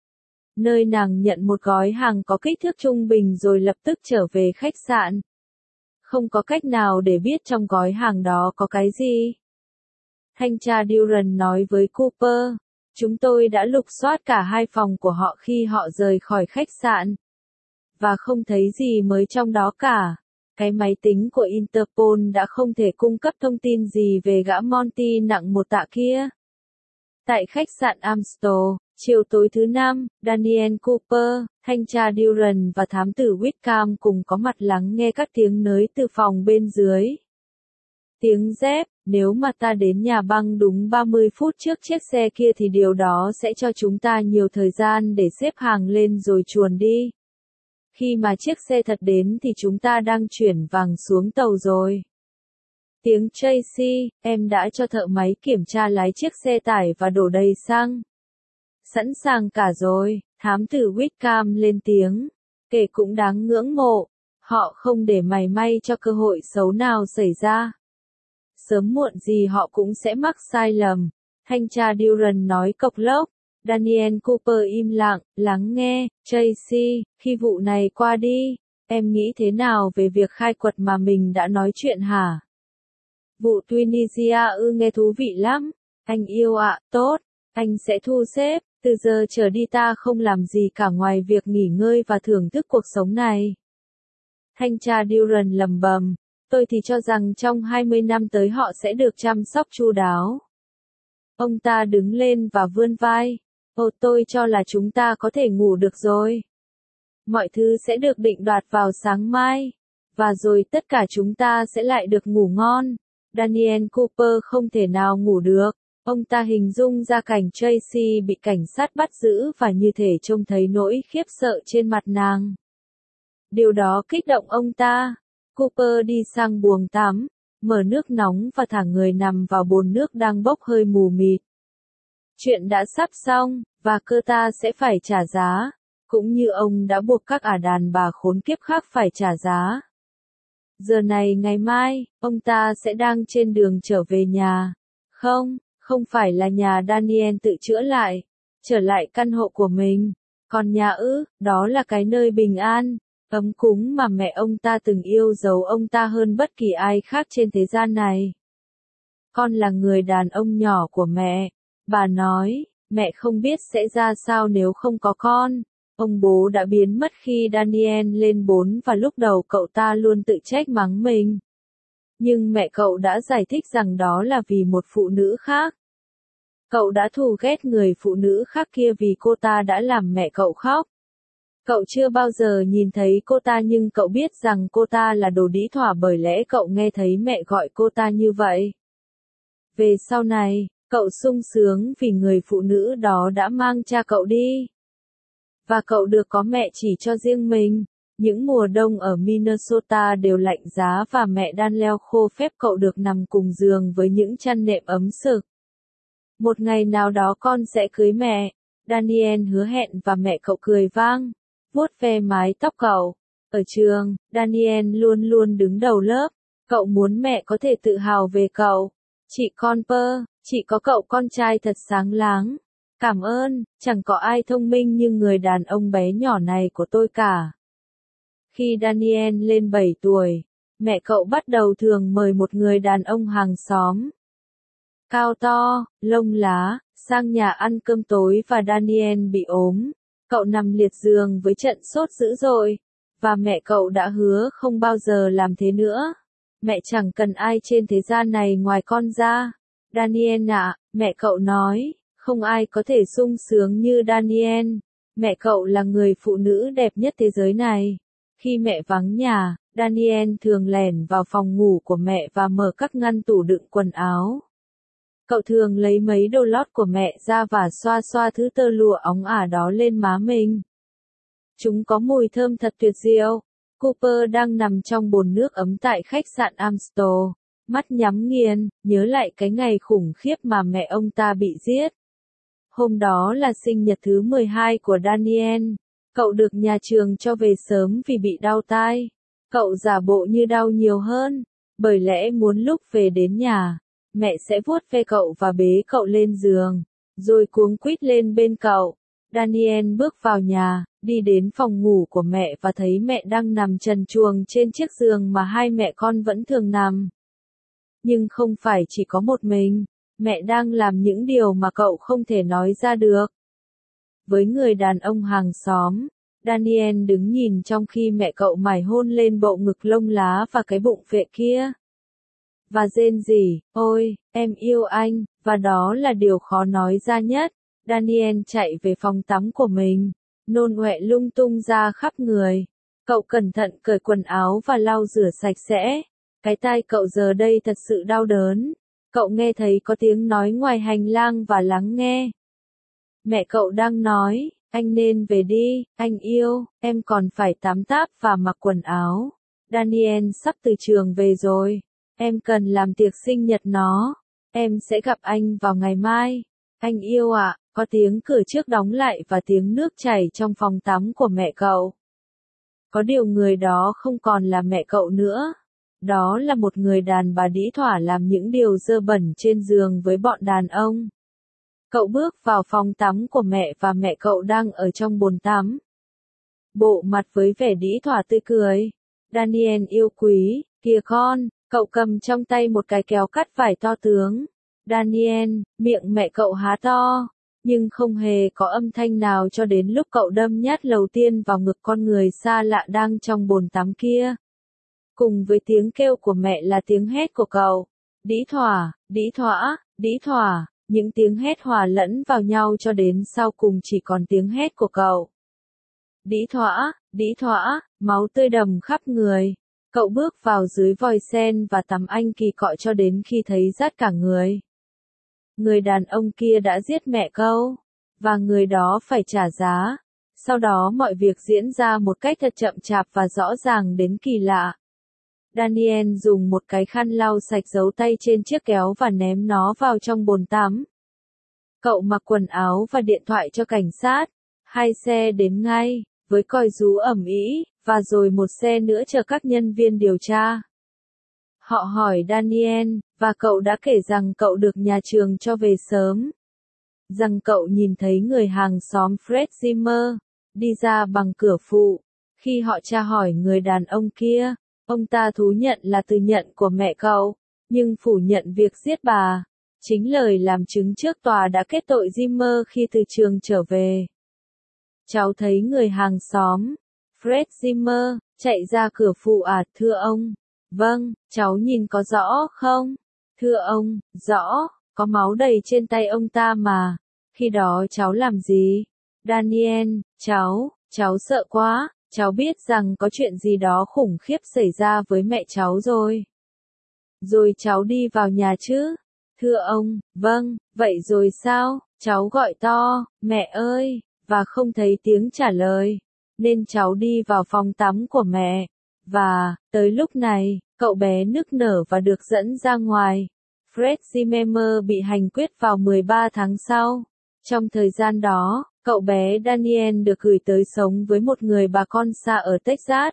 nơi nàng nhận một gói hàng có kích thước trung bình rồi lập tức trở về khách sạn. Không có cách nào để biết trong gói hàng đó có cái gì. Thanh tra Duran nói với Cooper, chúng tôi đã lục soát cả hai phòng của họ khi họ rời khỏi khách sạn. Và không thấy gì mới trong đó cả. Cái máy tính của Interpol đã không thể cung cấp thông tin gì về gã Monty nặng một tạ kia. Tại khách sạn Amstel, chiều tối thứ năm, Daniel Cooper, thanh tra Duran và thám tử Whitcomb cùng có mặt lắng nghe các tiếng nới từ phòng bên dưới. Tiếng dép, nếu mà ta đến nhà băng đúng ba mươi phút trước chiếc xe kia thì điều đó sẽ cho chúng ta nhiều thời gian để xếp hàng lên rồi chuồn đi. Khi mà chiếc xe thật đến thì chúng ta đang chuyển vàng xuống tàu rồi. Tiếng Tracy, em đã cho thợ máy kiểm tra lái chiếc xe tải và đổ đầy xăng. Sẵn sàng cả rồi, thám tử Whitcomb lên tiếng. Kể cũng đáng ngưỡng mộ, họ không để mảy may cho cơ hội xấu nào xảy ra. Sớm muộn gì họ cũng sẽ mắc sai lầm. Thanh tra Duran nói cộc lốc. Daniel Cooper im lặng, lắng nghe. Tracy, khi vụ này qua đi, em nghĩ thế nào về việc khai quật mà mình đã nói chuyện hả? Vụ Tunisia ư, nghe thú vị lắm. Anh yêu ạ, tốt. Anh sẽ thu xếp. Từ giờ trở đi ta không làm gì cả ngoài việc nghỉ ngơi và thưởng thức cuộc sống này. Thanh tra Duran lầm bầm. Tôi thì cho rằng trong hai mươi năm tới họ sẽ được chăm sóc chu đáo. Ông ta đứng lên và vươn vai. Ồ, tôi cho là chúng ta có thể ngủ được rồi. Mọi thứ sẽ được định đoạt vào sáng mai. Và rồi tất cả chúng ta sẽ lại được ngủ ngon. Daniel Cooper không thể nào ngủ được. Ông ta hình dung ra cảnh Tracy bị cảnh sát bắt giữ và như thể trông thấy nỗi khiếp sợ trên mặt nàng. Điều đó kích động ông ta. Cooper đi sang buồng tắm, mở nước nóng và thả người nằm vào bồn nước đang bốc hơi mù mịt. Chuyện đã sắp xong, và cô ta sẽ phải trả giá, cũng như ông đã buộc các ả đàn bà khốn kiếp khác phải trả giá. Giờ này ngày mai, ông ta sẽ đang trên đường trở về nhà. Không, không phải là nhà Daniel tự chữa lại, trở lại căn hộ của mình. Còn nhà ư, đó là cái nơi bình an, ấm cúng mà mẹ ông ta từng yêu dấu ông ta hơn bất kỳ ai khác trên thế gian này. Con là người đàn ông nhỏ của mẹ, bà nói, mẹ không biết sẽ ra sao nếu không có con. Ông bố đã biến mất khi Daniel lên bốn và lúc đầu cậu ta luôn tự trách mắng mình. Nhưng mẹ cậu đã giải thích rằng đó là vì một phụ nữ khác. Cậu đã thù ghét người phụ nữ khác kia vì cô ta đã làm mẹ cậu khóc. Cậu chưa bao giờ nhìn thấy cô ta nhưng cậu biết rằng cô ta là đồ đĩ thỏa bởi lẽ cậu nghe thấy mẹ gọi cô ta như vậy. Về sau này, cậu sung sướng vì người phụ nữ đó đã mang cha cậu đi. Và cậu được có mẹ chỉ cho riêng mình. Những mùa đông ở Minnesota đều lạnh giá và mẹ đan leo khô phép cậu được nằm cùng giường với những chăn nệm ấm sực. Một ngày nào đó con sẽ cưới mẹ, Daniel hứa hẹn và mẹ cậu cười vang, vuốt ve mái tóc cậu. Ở trường, Daniel luôn luôn đứng đầu lớp, cậu muốn mẹ có thể tự hào về cậu. Chị con Pơ, chị có cậu con trai thật sáng láng. Cảm ơn, chẳng có ai thông minh như người đàn ông bé nhỏ này của tôi cả. Khi Daniel lên bảy tuổi, mẹ cậu bắt đầu thường mời một người đàn ông hàng xóm. Cao to, lông lá, sang nhà ăn cơm tối và Daniel bị ốm. Cậu nằm liệt giường với trận sốt dữ dội. Và mẹ cậu đã hứa không bao giờ làm thế nữa. Mẹ chẳng cần ai trên thế gian này ngoài con ra. Daniel ạ, mẹ cậu nói, không ai có thể sung sướng như Daniel. Mẹ cậu là người phụ nữ đẹp nhất thế giới này. Khi mẹ vắng nhà, Daniel thường lẻn vào phòng ngủ của mẹ và mở các ngăn tủ đựng quần áo. Cậu thường lấy mấy đồ lót của mẹ ra và xoa xoa thứ tơ lụa óng ả đó lên má mình. Chúng có mùi thơm thật tuyệt diệu. Cooper đang nằm trong bồn nước ấm tại khách sạn Amstel, mắt nhắm nghiền, nhớ lại cái ngày khủng khiếp mà mẹ ông ta bị giết. Hôm đó là sinh nhật thứ mười hai của Daniel. Cậu được nhà trường cho về sớm vì bị đau tai. Cậu giả bộ như đau nhiều hơn, bởi lẽ muốn lúc về đến nhà, mẹ sẽ vuốt ve cậu và bế cậu lên giường, rồi cuống quýt lên bên cậu. Daniel bước vào nhà, đi đến phòng ngủ của mẹ và thấy mẹ đang nằm trần truồng trên chiếc giường mà hai mẹ con vẫn thường nằm. Nhưng không phải chỉ có một mình, mẹ đang làm những điều mà cậu không thể nói ra được. Với người đàn ông hàng xóm, Daniel đứng nhìn trong khi mẹ cậu mải hôn lên bộ ngực lông lá và cái bụng phệ kia. Và rên rỉ, ôi, em yêu anh, và đó là điều khó nói ra nhất. Daniel chạy về phòng tắm của mình, nôn ọe lung tung ra khắp người. Cậu cẩn thận cởi quần áo và lau rửa sạch sẽ. Cái tai cậu giờ đây thật sự đau đớn. Cậu nghe thấy có tiếng nói ngoài hành lang và lắng nghe. Mẹ cậu đang nói, anh nên về đi, anh yêu, em còn phải tắm táp và mặc quần áo. Daniel sắp từ trường về rồi. Em cần làm tiệc sinh nhật nó. Em sẽ gặp anh vào ngày mai. Anh yêu ạ, à, có tiếng cửa trước đóng lại và tiếng nước chảy trong phòng tắm của mẹ cậu. Có điều người đó không còn là mẹ cậu nữa. Đó là một người đàn bà đĩ thỏa làm những điều dơ bẩn trên giường với bọn đàn ông. Cậu bước vào phòng tắm của mẹ và mẹ cậu đang ở trong bồn tắm. Bộ mặt với vẻ đĩ thỏa tươi cười. Daniel yêu quý, kìa con, cậu cầm trong tay một cái kéo cắt vải to tướng. Daniel, miệng mẹ cậu há to, nhưng không hề có âm thanh nào cho đến lúc cậu đâm nhát đầu tiên vào ngực con người xa lạ đang trong bồn tắm kia. Cùng với tiếng kêu của mẹ là tiếng hét của cậu. Đĩ thỏa, đĩ thỏa, đĩ thỏa, những tiếng hét hòa lẫn vào nhau cho đến sau cùng chỉ còn tiếng hét của cậu. Đĩ thỏa, đĩ thỏa, máu tươi đầm khắp người. Cậu bước vào dưới vòi sen và tắm anh kỳ cọ cho đến khi thấy rát cả người. Người đàn ông kia đã giết mẹ cậu, và người đó phải trả giá. Sau đó mọi việc diễn ra một cách thật chậm chạp và rõ ràng đến kỳ lạ. Daniel dùng một cái khăn lau sạch dấu tay trên chiếc kéo và ném nó vào trong bồn tắm. Cậu mặc quần áo và điện thoại cho cảnh sát. Hai xe đến ngay, với còi rú ầm ĩ, và rồi một xe nữa chờ các nhân viên điều tra. Họ hỏi Daniel, và cậu đã kể rằng cậu được nhà trường cho về sớm. Rằng cậu nhìn thấy người hàng xóm Fred Zimmer đi ra bằng cửa phụ. Khi họ tra hỏi người đàn ông kia, ông ta thú nhận là từ nhận của mẹ cậu, nhưng phủ nhận việc giết bà. Chính lời làm chứng trước tòa đã kết tội Zimmer khi từ trường trở về. Cháu thấy người hàng xóm, Fred Zimmer, chạy ra cửa phụ à, thưa ông. Vâng, cháu nhìn có rõ không? Thưa ông, rõ, có máu đầy trên tay ông ta mà. Khi đó cháu làm gì? Daniel, cháu, cháu sợ quá, cháu biết rằng có chuyện gì đó khủng khiếp xảy ra với mẹ cháu rồi. Rồi cháu đi vào nhà chứ? Thưa ông, vâng, vậy rồi sao? Cháu gọi to, mẹ ơi, và không thấy tiếng trả lời, nên cháu đi vào phòng tắm của mẹ. Và, tới lúc này, cậu bé nức nở và được dẫn ra ngoài. Fred Zimmer bị hành quyết vào mười ba tháng sau. Trong thời gian đó, cậu bé Daniel được gửi tới sống với một người bà con xa ở Texas.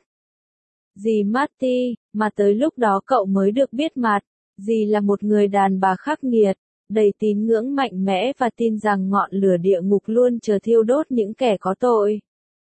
Dì Marty, mà tới lúc đó cậu mới được biết mặt. Dì là một người đàn bà khắc nghiệt, đầy tín ngưỡng mạnh mẽ và tin rằng ngọn lửa địa ngục luôn chờ thiêu đốt những kẻ có tội.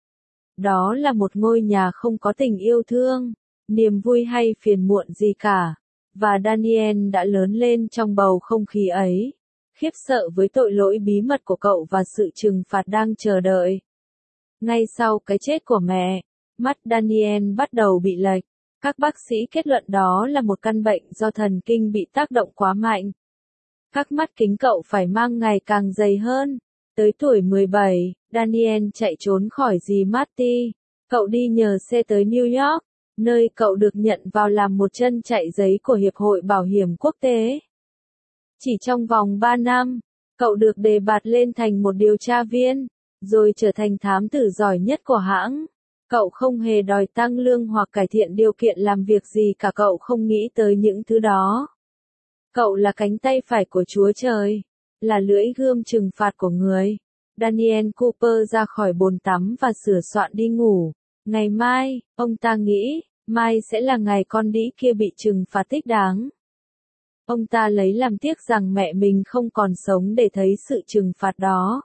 Đó là một ngôi nhà không có tình yêu thương, niềm vui hay phiền muộn gì cả. Và Daniel đã lớn lên trong bầu không khí ấy, khiếp sợ với tội lỗi bí mật của cậu và sự trừng phạt đang chờ đợi. Ngay sau cái chết của mẹ, mắt Daniel bắt đầu bị lệch. Các bác sĩ kết luận đó là một căn bệnh do thần kinh bị tác động quá mạnh. Các mắt kính cậu phải mang ngày càng dày hơn. Tới tuổi mười bảy, Daniel chạy trốn khỏi dì Marty. Cậu đi nhờ xe tới New York, nơi cậu được nhận vào làm một chân chạy giấy của Hiệp hội Bảo hiểm Quốc tế. Chỉ trong vòng ba năm, cậu được đề bạt lên thành một điều tra viên, rồi trở thành thám tử giỏi nhất của hãng. Cậu không hề đòi tăng lương hoặc cải thiện điều kiện làm việc gì cả, cậu không nghĩ tới những thứ đó. Cậu là cánh tay phải của Chúa Trời, là lưỡi gươm trừng phạt của người. Daniel Cooper ra khỏi bồn tắm và sửa soạn đi ngủ. Ngày mai, ông ta nghĩ, mai sẽ là ngày con đĩ kia bị trừng phạt thích đáng. Ông ta lấy làm tiếc rằng mẹ mình không còn sống để thấy sự trừng phạt đó.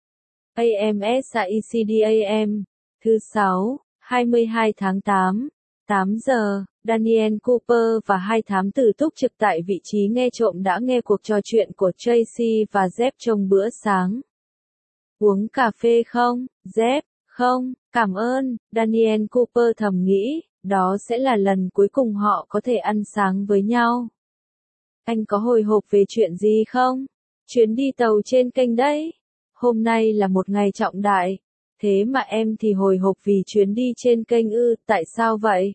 a em ét i xê đê a em, thứ sáu, hai mươi hai tháng tám, tám giờ, Daniel Cooper và hai thám tử túc trực tại vị trí nghe trộm đã nghe cuộc trò chuyện của Tracy và Jeff trong bữa sáng. Uống cà phê không, Jeff? Không, cảm ơn, Daniel Cooper thầm nghĩ, đó sẽ là lần cuối cùng họ có thể ăn sáng với nhau. Anh có hồi hộp về chuyện gì không? Chuyến đi tàu trên kênh đấy. Hôm nay là một ngày trọng đại. Thế mà em thì hồi hộp vì chuyến đi trên kênh ư, tại sao vậy?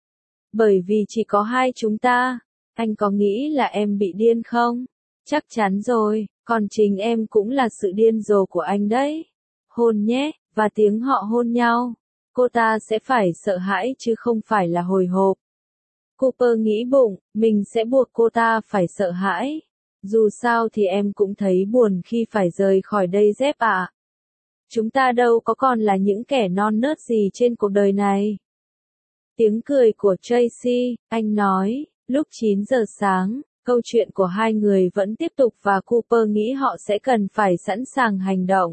Bởi vì chỉ có hai chúng ta. Anh có nghĩ là em bị điên không? Chắc chắn rồi, còn chính em cũng là sự điên rồ của anh đấy. Hôn nhé, và tiếng họ hôn nhau. Cô ta sẽ phải sợ hãi chứ không phải là hồi hộp. Cooper nghĩ bụng, mình sẽ buộc cô ta phải sợ hãi. Dù sao thì em cũng thấy buồn khi phải rời khỏi đây Jeff ạ. Chúng ta đâu có còn là những kẻ non nớt gì trên cuộc đời này. Tiếng cười của Tracy, anh nói, lúc chín giờ sáng, câu chuyện của hai người vẫn tiếp tục và Cooper nghĩ họ sẽ cần phải sẵn sàng hành động.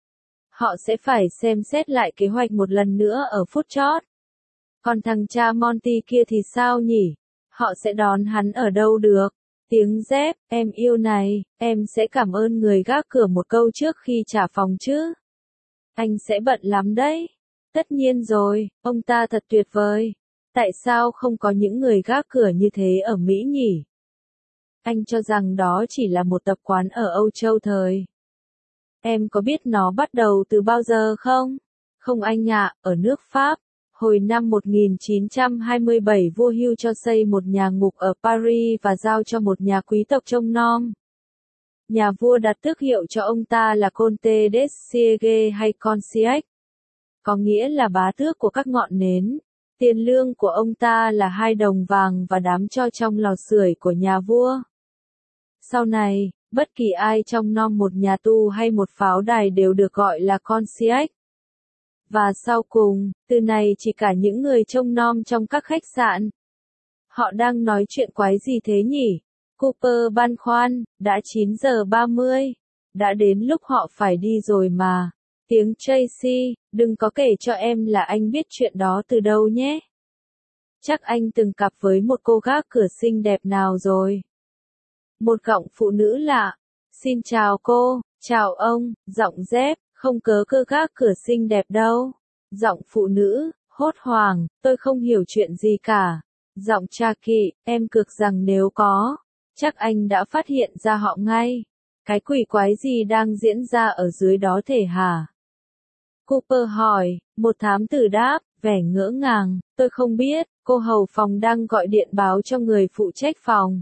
Họ sẽ phải xem xét lại kế hoạch một lần nữa ở phút chót. Còn thằng cha Monty kia thì sao nhỉ? Họ sẽ đón hắn ở đâu được? Tiếng Jeff, em yêu này, em sẽ cảm ơn người gác cửa một câu trước khi trả phòng chứ. Anh sẽ bận lắm đấy. Tất nhiên rồi, ông ta thật tuyệt vời. Tại sao không có những người gác cửa như thế ở Mỹ nhỉ? Anh cho rằng đó chỉ là một tập quán ở Âu Châu thời. Em có biết nó bắt đầu từ bao giờ không? Không anh ạ, ở nước Pháp. Hồi năm một nghìn chín trăm hai mươi bảy vua Hugh cho xây một nhà ngục ở Paris và giao cho một nhà quý tộc trông nom. Nhà vua đặt tước hiệu cho ông ta là Comte des Sièges hay Concierge, có nghĩa là bá tước của các ngọn nến. Tiền lương của ông ta là hai đồng vàng và đám tro trong lò sưởi của nhà vua. Sau này, bất kỳ ai trông nom một nhà tù hay một pháo đài đều được gọi là concierge. Và sau cùng, từ này chỉ cả những người trông nom trong các khách sạn. Họ đang nói chuyện quái gì thế nhỉ? Cooper băn khoăn, đã chín giờ ba mươi. Đã đến lúc họ phải đi rồi mà. Tiếng Tracy, đừng có kể cho em là anh biết chuyện đó từ đâu nhé. Chắc anh từng cặp với một cô gác cửa xinh đẹp nào rồi. Một giọng phụ nữ lạ. Xin chào cô, chào ông, giọng dép, không cớ cơ gác cửa xinh đẹp đâu. Giọng phụ nữ, hốt hoảng, tôi không hiểu chuyện gì cả. Giọng Jackie, em cược rằng nếu có, chắc anh đã phát hiện ra họ ngay. Cái quỷ quái gì đang diễn ra ở dưới đó thể hả? Cooper hỏi, một thám tử đáp, vẻ ngỡ ngàng, tôi không biết, cô hầu phòng đang gọi điện báo cho người phụ trách phòng.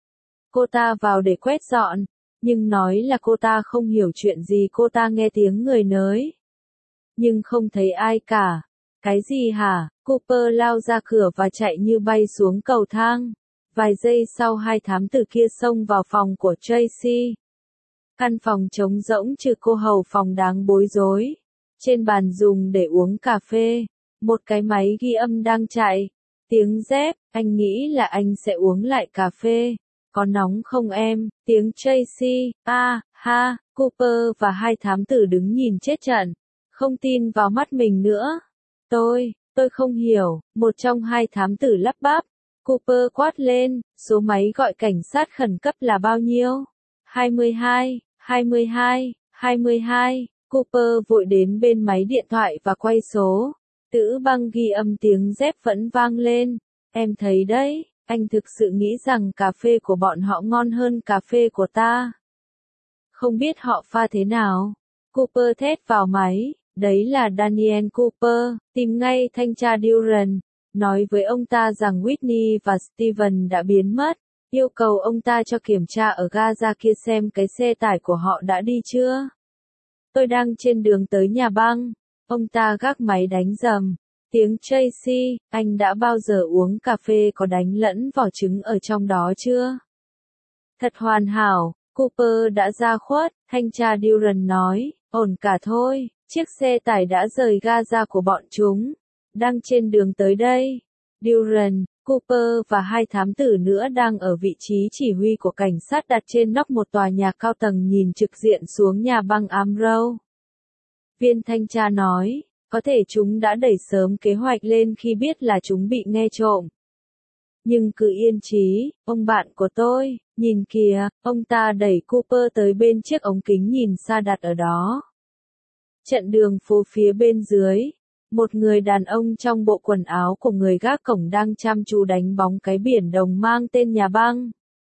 Cô ta vào để quét dọn, nhưng nói là cô ta không hiểu chuyện gì, cô ta nghe tiếng người nới. Nhưng không thấy ai cả. Cái gì hả? Cooper lao ra cửa và chạy như bay xuống cầu thang. Vài giây sau hai thám tử kia xông vào phòng của Tracy. Căn phòng trống rỗng trừ cô hầu phòng đáng bối rối. Trên bàn dùng để uống cà phê, một cái máy ghi âm đang chạy. Tiếng dép, anh nghĩ là anh sẽ uống lại cà phê. Có nóng không em? Tiếng Tracy, a, ha, Cooper và hai thám tử đứng nhìn chết trận. Không tin vào mắt mình nữa. Tôi, tôi không hiểu, một trong hai thám tử lắp bắp. Cooper quát lên, số máy gọi cảnh sát khẩn cấp là bao nhiêu? hai mươi hai, hai mươi hai, hai mươi hai. Cooper vội đến bên máy điện thoại và quay số. Tữ băng ghi âm tiếng dép vẫn vang lên. Em thấy đấy, anh thực sự nghĩ rằng cà phê của bọn họ ngon hơn cà phê của ta. Không biết họ pha thế nào? Cooper thét vào máy. Đấy là Daniel Cooper, tìm ngay thanh tra Duran. Nói với ông ta rằng Whitney và Steven đã biến mất. Yêu cầu ông ta cho kiểm tra ở ga ra kia xem cái xe tải của họ đã đi chưa. Tôi đang trên đường tới nhà băng. Ông ta gác máy đánh rầm. Tiếng Tracy, anh đã bao giờ uống cà phê có đánh lẫn vỏ trứng ở trong đó chưa? Thật hoàn hảo, Cooper đã ra khuất, thanh tra Duran nói, ổn cả thôi, chiếc xe tải đã rời ga ra của bọn chúng. Đang trên đường tới đây. Duran, Cooper và hai thám tử nữa đang ở vị trí chỉ huy của cảnh sát đặt trên nóc một tòa nhà cao tầng nhìn trực diện xuống nhà băng Amrow. Viên thanh tra nói, có thể chúng đã đẩy sớm kế hoạch lên khi biết là chúng bị nghe trộm. Nhưng cứ yên trí, ông bạn của tôi, nhìn kìa, ông ta đẩy Cooper tới bên chiếc ống kính nhìn xa đặt ở đó. Trận đường phố phía bên dưới. Một người đàn ông trong bộ quần áo của người gác cổng đang chăm chú đánh bóng cái biển đồng mang tên nhà băng.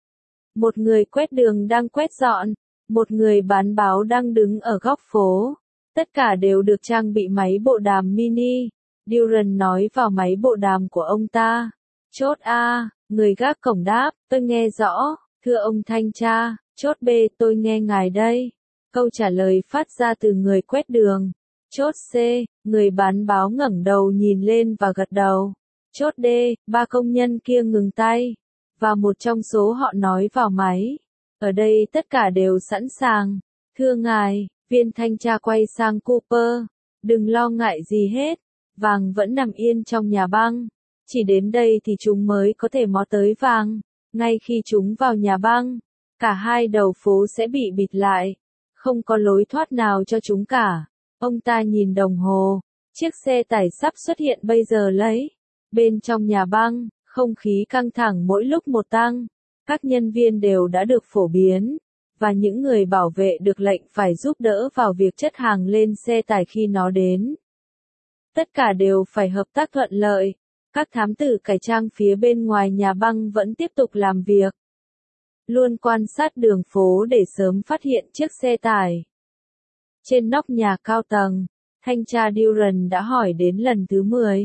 Một người quét đường đang quét dọn. Một người bán báo đang đứng ở góc phố. Tất cả đều được trang bị máy bộ đàm mini. Duran nói vào máy bộ đàm của ông ta. Chốt A, người gác cổng đáp, tôi nghe rõ, thưa ông thanh tra. Chốt B, tôi nghe ngài đây. Câu trả lời phát ra từ người quét đường. Chốt C, người bán báo ngẩng đầu nhìn lên và gật đầu. Chốt D, ba công nhân kia ngừng tay. Và một trong số họ nói vào máy. Ở đây tất cả đều sẵn sàng. Thưa ngài, viên thanh tra quay sang Cooper. Đừng lo ngại gì hết. Vàng vẫn nằm yên trong nhà băng. Chỉ đến đây thì chúng mới có thể mò tới vàng. Ngay khi chúng vào nhà băng, cả hai đầu phố sẽ bị bịt lại. Không có lối thoát nào cho chúng cả. Ông ta nhìn đồng hồ. Chiếc xe tải sắp xuất hiện bây giờ lấy. Bên trong nhà băng, không khí căng thẳng mỗi lúc một tăng. Các nhân viên đều đã được phổ biến. Và những người bảo vệ được lệnh phải giúp đỡ vào việc chất hàng lên xe tải khi nó đến. Tất cả đều phải hợp tác thuận lợi. Các thám tử cải trang phía bên ngoài nhà băng vẫn tiếp tục làm việc. Luôn quan sát đường phố để sớm phát hiện chiếc xe tải. Trên nóc nhà cao tầng, thanh tra Duran đã hỏi đến lần thứ mười.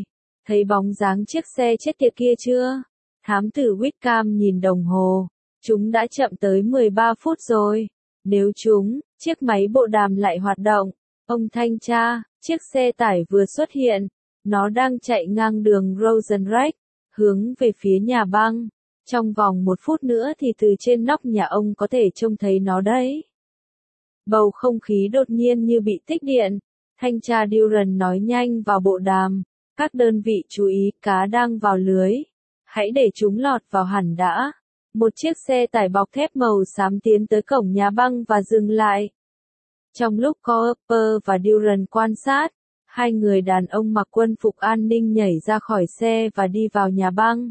Thấy bóng dáng chiếc xe chết tiệt kia chưa? Thám tử Wickham nhìn đồng hồ. Chúng đã chậm tới mười ba phút rồi. Nếu chúng, chiếc máy bộ đàm lại hoạt động. Ông thanh tra, chiếc xe tải vừa xuất hiện. Nó đang chạy ngang đường Rosenreich, hướng về phía nhà băng. Trong vòng một phút nữa thì từ trên nóc nhà ông có thể trông thấy nó đấy. Bầu không khí đột nhiên như bị tích điện. Thanh tra Duran nói nhanh vào bộ đàm. Các đơn vị chú ý, cá đang vào lưới. Hãy để chúng lọt vào hẳn đã. Một chiếc xe tải bọc thép màu xám tiến tới cổng nhà băng và dừng lại. Trong lúc Cooper và Duran quan sát, hai người đàn ông mặc quân phục an ninh nhảy ra khỏi xe và đi vào nhà băng.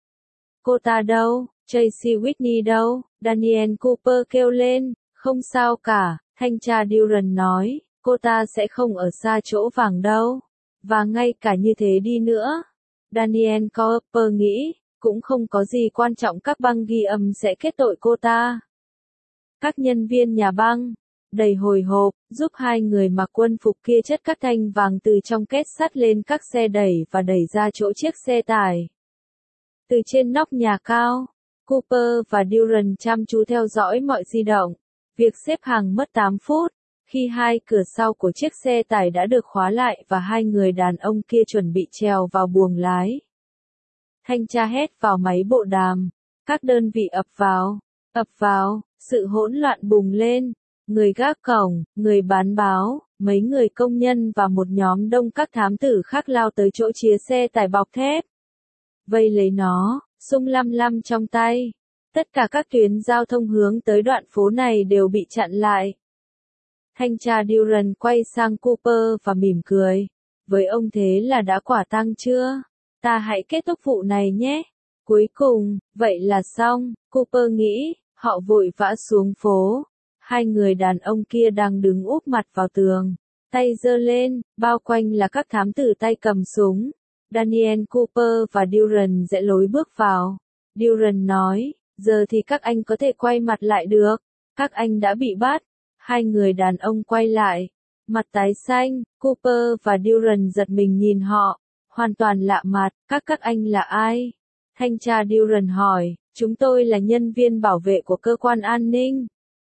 Cô ta đâu? Tracy Whitney đâu? Daniel Cooper kêu lên. Không sao cả, thanh tra Duran nói, cô ta sẽ không ở xa chỗ vàng đâu. Và ngay cả như thế đi nữa, Daniel Cooper nghĩ, cũng không có gì quan trọng, các băng ghi âm sẽ kết tội cô ta. Các nhân viên nhà băng, đầy hồi hộp, giúp hai người mặc quân phục kia chất các thanh vàng từ trong két sắt lên các xe đẩy và đẩy ra chỗ chiếc xe tải. Từ trên nóc nhà cao, Cooper và Duran chăm chú theo dõi mọi di động. Việc xếp hàng mất tám phút, khi hai cửa sau của chiếc xe tải đã được khóa lại và hai người đàn ông kia chuẩn bị trèo vào buồng lái. Thanh tra hét vào máy bộ đàm. Các đơn vị ập vào, ập vào, sự hỗn loạn bùng lên. Người gác cổng, người bán báo, mấy người công nhân và một nhóm đông các thám tử khác lao tới chỗ chìa xe tải bọc thép. Vây lấy nó, súng lăm lăm trong tay. Tất cả các tuyến giao thông hướng tới đoạn phố này đều bị chặn lại. Thanh tra Duran quay sang Cooper và mỉm cười. Với ông thế là đã quả tang chưa? Ta hãy kết thúc vụ này nhé. Cuối cùng, vậy là xong, Cooper nghĩ, họ vội vã xuống phố. Hai người đàn ông kia đang đứng úp mặt vào tường. Tay giơ lên, bao quanh là các thám tử tay cầm súng. Daniel Cooper và Duran rẽ lối bước vào. Duran nói, giờ thì các anh có thể quay mặt lại được. Các anh đã bị bắt. Hai người đàn ông quay lại. Mặt tái xanh, Cooper và Duran giật mình nhìn họ. Hoàn toàn lạ mặt, các các anh là ai? Thanh tra Duran hỏi, chúng tôi là nhân viên bảo vệ của cơ quan an ninh.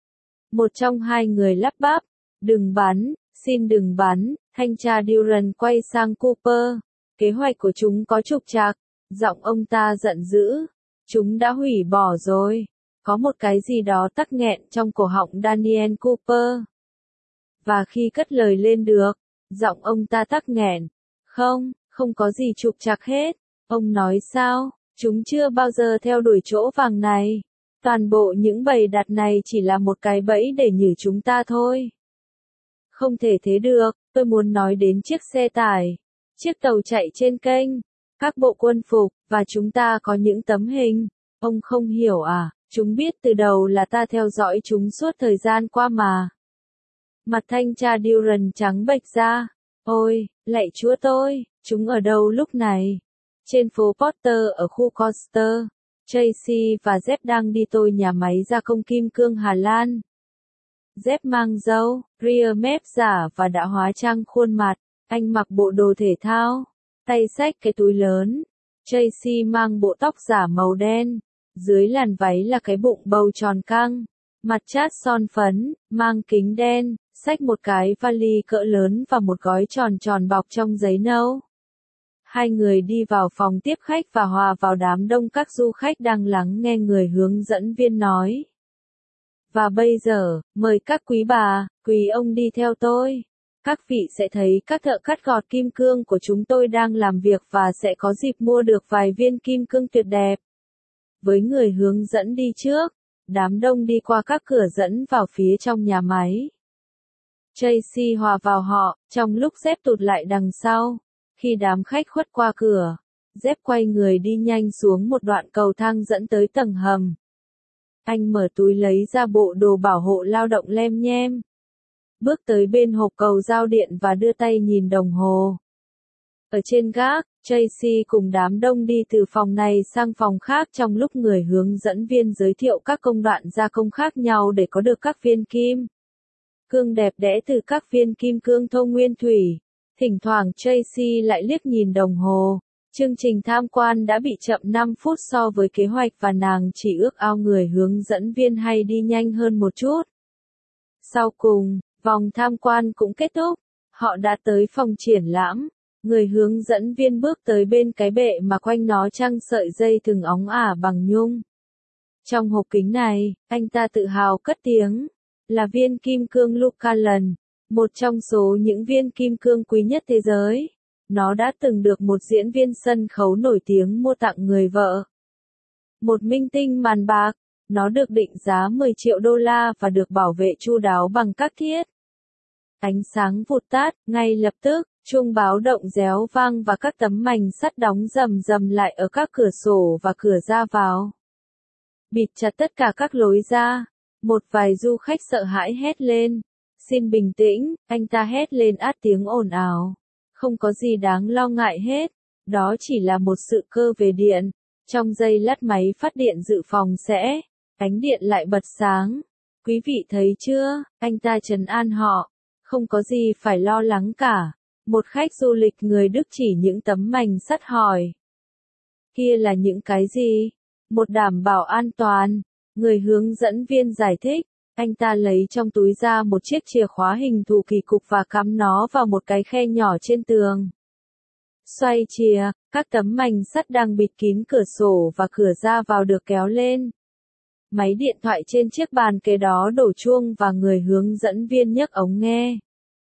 Một trong hai người lắp bắp, đừng bắn, xin đừng bắn. Thanh tra Duran quay sang Cooper. Kế hoạch của chúng có trục trặc. Giọng ông ta giận dữ. Chúng đã hủy bỏ rồi. Có một cái gì đó tắc nghẹn trong cổ họng Daniel Cooper. Và khi cất lời lên được, giọng ông ta tắc nghẹn. Không, không có gì trục trặc hết. Ông nói sao? Chúng chưa bao giờ theo đuổi chỗ vàng này. Toàn bộ những bầy đặt này chỉ là một cái bẫy để nhử chúng ta thôi. Không thể thế được, tôi muốn nói đến chiếc xe tải. Chiếc tàu chạy trên kênh. Các bộ quân phục, và chúng ta có những tấm hình. Ông không hiểu à? Chúng biết từ đầu là ta theo dõi chúng suốt thời gian qua mà. Mặt thanh tra Duran trắng bệch ra. Ôi, lạy chúa tôi, chúng ở đâu lúc này? Trên phố Porter ở khu Coster, Tracy và Jeff đang đi tôi nhà máy gia công kim cương Hà Lan. Jeff mang râu, rear mép giả và đã hóa trang khuôn mặt. Anh mặc bộ đồ thể thao, tay xách cái túi lớn. Tracy mang bộ tóc giả màu đen. Dưới làn váy là cái bụng bầu tròn căng, mặt chát son phấn, mang kính đen, xách một cái vali cỡ lớn và một gói tròn tròn bọc trong giấy nâu. Hai người đi vào phòng tiếp khách và hòa vào đám đông các du khách đang lắng nghe người hướng dẫn viên nói. Và bây giờ, mời các quý bà, quý ông đi theo tôi. Các vị sẽ thấy các thợ cắt gọt kim cương của chúng tôi đang làm việc và sẽ có dịp mua được vài viên kim cương tuyệt đẹp. Với người hướng dẫn đi trước, đám đông đi qua các cửa dẫn vào phía trong nhà máy. Tracy hòa vào họ, trong lúc Jeff tụt lại đằng sau. Khi đám khách khuất qua cửa, Jeff quay người đi nhanh xuống một đoạn cầu thang dẫn tới tầng hầm. Anh mở túi lấy ra bộ đồ bảo hộ lao động lem nhem. Bước tới bên hộp cầu giao điện và đưa tay nhìn đồng hồ. Ở trên gác, Tracy cùng đám đông đi từ phòng này sang phòng khác trong lúc người hướng dẫn viên giới thiệu các công đoạn gia công khác nhau để có được các viên kim cương đẹp đẽ từ các viên kim cương thô nguyên thủy. Thỉnh thoảng Tracy lại liếc nhìn đồng hồ. Chương trình tham quan đã bị chậm năm phút so với kế hoạch và nàng chỉ ước ao người hướng dẫn viên hay đi nhanh hơn một chút. Sau cùng, vòng tham quan cũng kết thúc. Họ đã tới phòng triển lãm. Người hướng dẫn viên bước tới bên cái bệ mà quanh nó trăng sợi dây thừng óng ả bằng nhung. Trong hộp kính này, anh ta tự hào cất tiếng, là viên kim cương Lucalan, một trong số những viên kim cương quý nhất thế giới. Nó đã từng được một diễn viên sân khấu nổi tiếng mua tặng người vợ. Một minh tinh màn bạc, nó được định giá mười triệu đô la và được bảo vệ chu đáo bằng các thiết. Ánh sáng vụt tắt, ngay lập tức, chuông báo động réo vang và các tấm mảnh sắt đóng rầm rầm lại ở các cửa sổ và cửa ra vào. Bịt chặt tất cả các lối ra. Một vài du khách sợ hãi hét lên. Xin bình tĩnh, anh ta hét lên át tiếng ồn ào. Không có gì đáng lo ngại hết. Đó chỉ là một sự cơ về điện. Trong giây lát máy phát điện dự phòng sẽ, ánh điện lại bật sáng. Quý vị thấy chưa, anh ta trấn an họ. Không có gì phải lo lắng cả. Một khách du lịch người Đức chỉ những tấm mảnh sắt hỏi. Kia là những cái gì? Một đảm bảo an toàn. Người hướng dẫn viên giải thích. Anh ta lấy trong túi ra một chiếc chìa khóa hình thù kỳ cục và cắm nó vào một cái khe nhỏ trên tường. Xoay chìa, các tấm mảnh sắt đang bịt kín cửa sổ và cửa ra vào được kéo lên. Máy điện thoại trên chiếc bàn kế đó đổ chuông và người hướng dẫn viên nhấc ống nghe.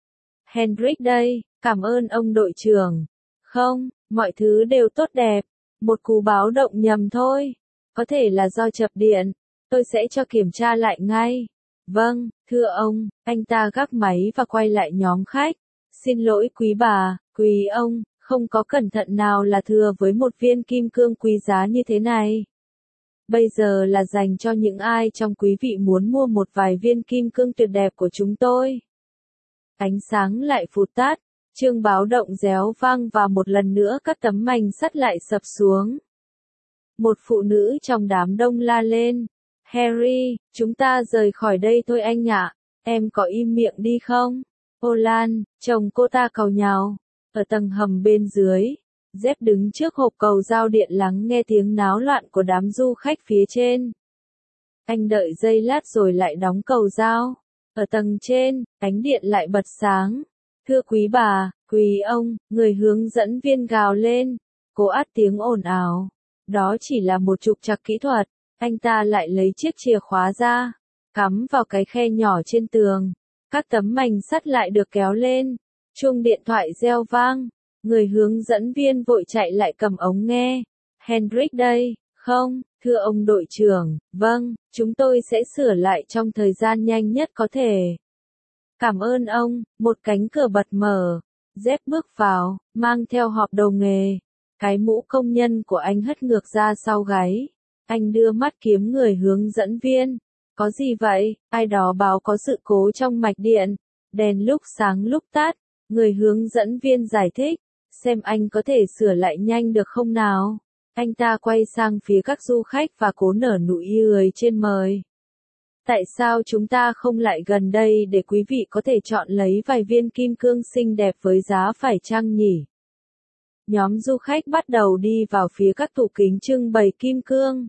Hendrik đây, cảm ơn ông đội trưởng. Không, mọi thứ đều tốt đẹp. Một cú báo động nhầm thôi. Có thể là do chập điện. Tôi sẽ cho kiểm tra lại ngay. Vâng, thưa ông, anh ta gác máy và quay lại nhóm khách. Xin lỗi quý bà, quý ông, không có cẩn thận nào là thừa với một viên kim cương quý giá như thế này. Bây giờ là dành cho những ai trong quý vị muốn mua một vài viên kim cương tuyệt đẹp của chúng tôi. Ánh sáng lại phụt tắt, chuông báo động réo vang và một lần nữa các tấm mảnh sắt lại sập xuống. Một phụ nữ trong đám đông la lên. Harry, chúng ta rời khỏi đây thôi anh ạ. Em có im miệng đi không? Olan, chồng cô ta càu nhàu. Ở tầng hầm bên dưới, Dép đứng trước hộp cầu giao điện lắng nghe tiếng náo loạn của đám du khách phía trên. Anh đợi giây lát rồi lại đóng cầu giao. Ở tầng trên, ánh điện lại bật sáng. Thưa quý bà, quý ông, người hướng dẫn viên gào lên. Cố át tiếng ồn ào. Đó chỉ là một trục trặc kỹ thuật. Anh ta lại lấy chiếc chìa khóa ra, cắm vào cái khe nhỏ trên tường. Các tấm mảnh sắt lại được kéo lên. Chuông điện thoại reo vang. Người hướng dẫn viên vội chạy lại cầm ống nghe. Hendrik đây, không, thưa ông đội trưởng, vâng, chúng tôi sẽ sửa lại trong thời gian nhanh nhất có thể. Cảm ơn ông, một cánh cửa bật mở. Dép bước vào, mang theo hộp đồ nghề. Cái mũ công nhân của anh hất ngược ra sau gáy. Anh đưa mắt kiếm người hướng dẫn viên. Có gì vậy? Ai đó báo có sự cố trong mạch điện. Đèn lúc sáng lúc tắt. Người hướng dẫn viên giải thích. Xem anh có thể sửa lại nhanh được không nào? Anh ta quay sang phía các du khách và cố nở nụ cười trên mời. Tại sao chúng ta không lại gần đây để quý vị có thể chọn lấy vài viên kim cương xinh đẹp với giá phải chăng nhỉ? Nhóm du khách bắt đầu đi vào phía các tủ kính trưng bày kim cương.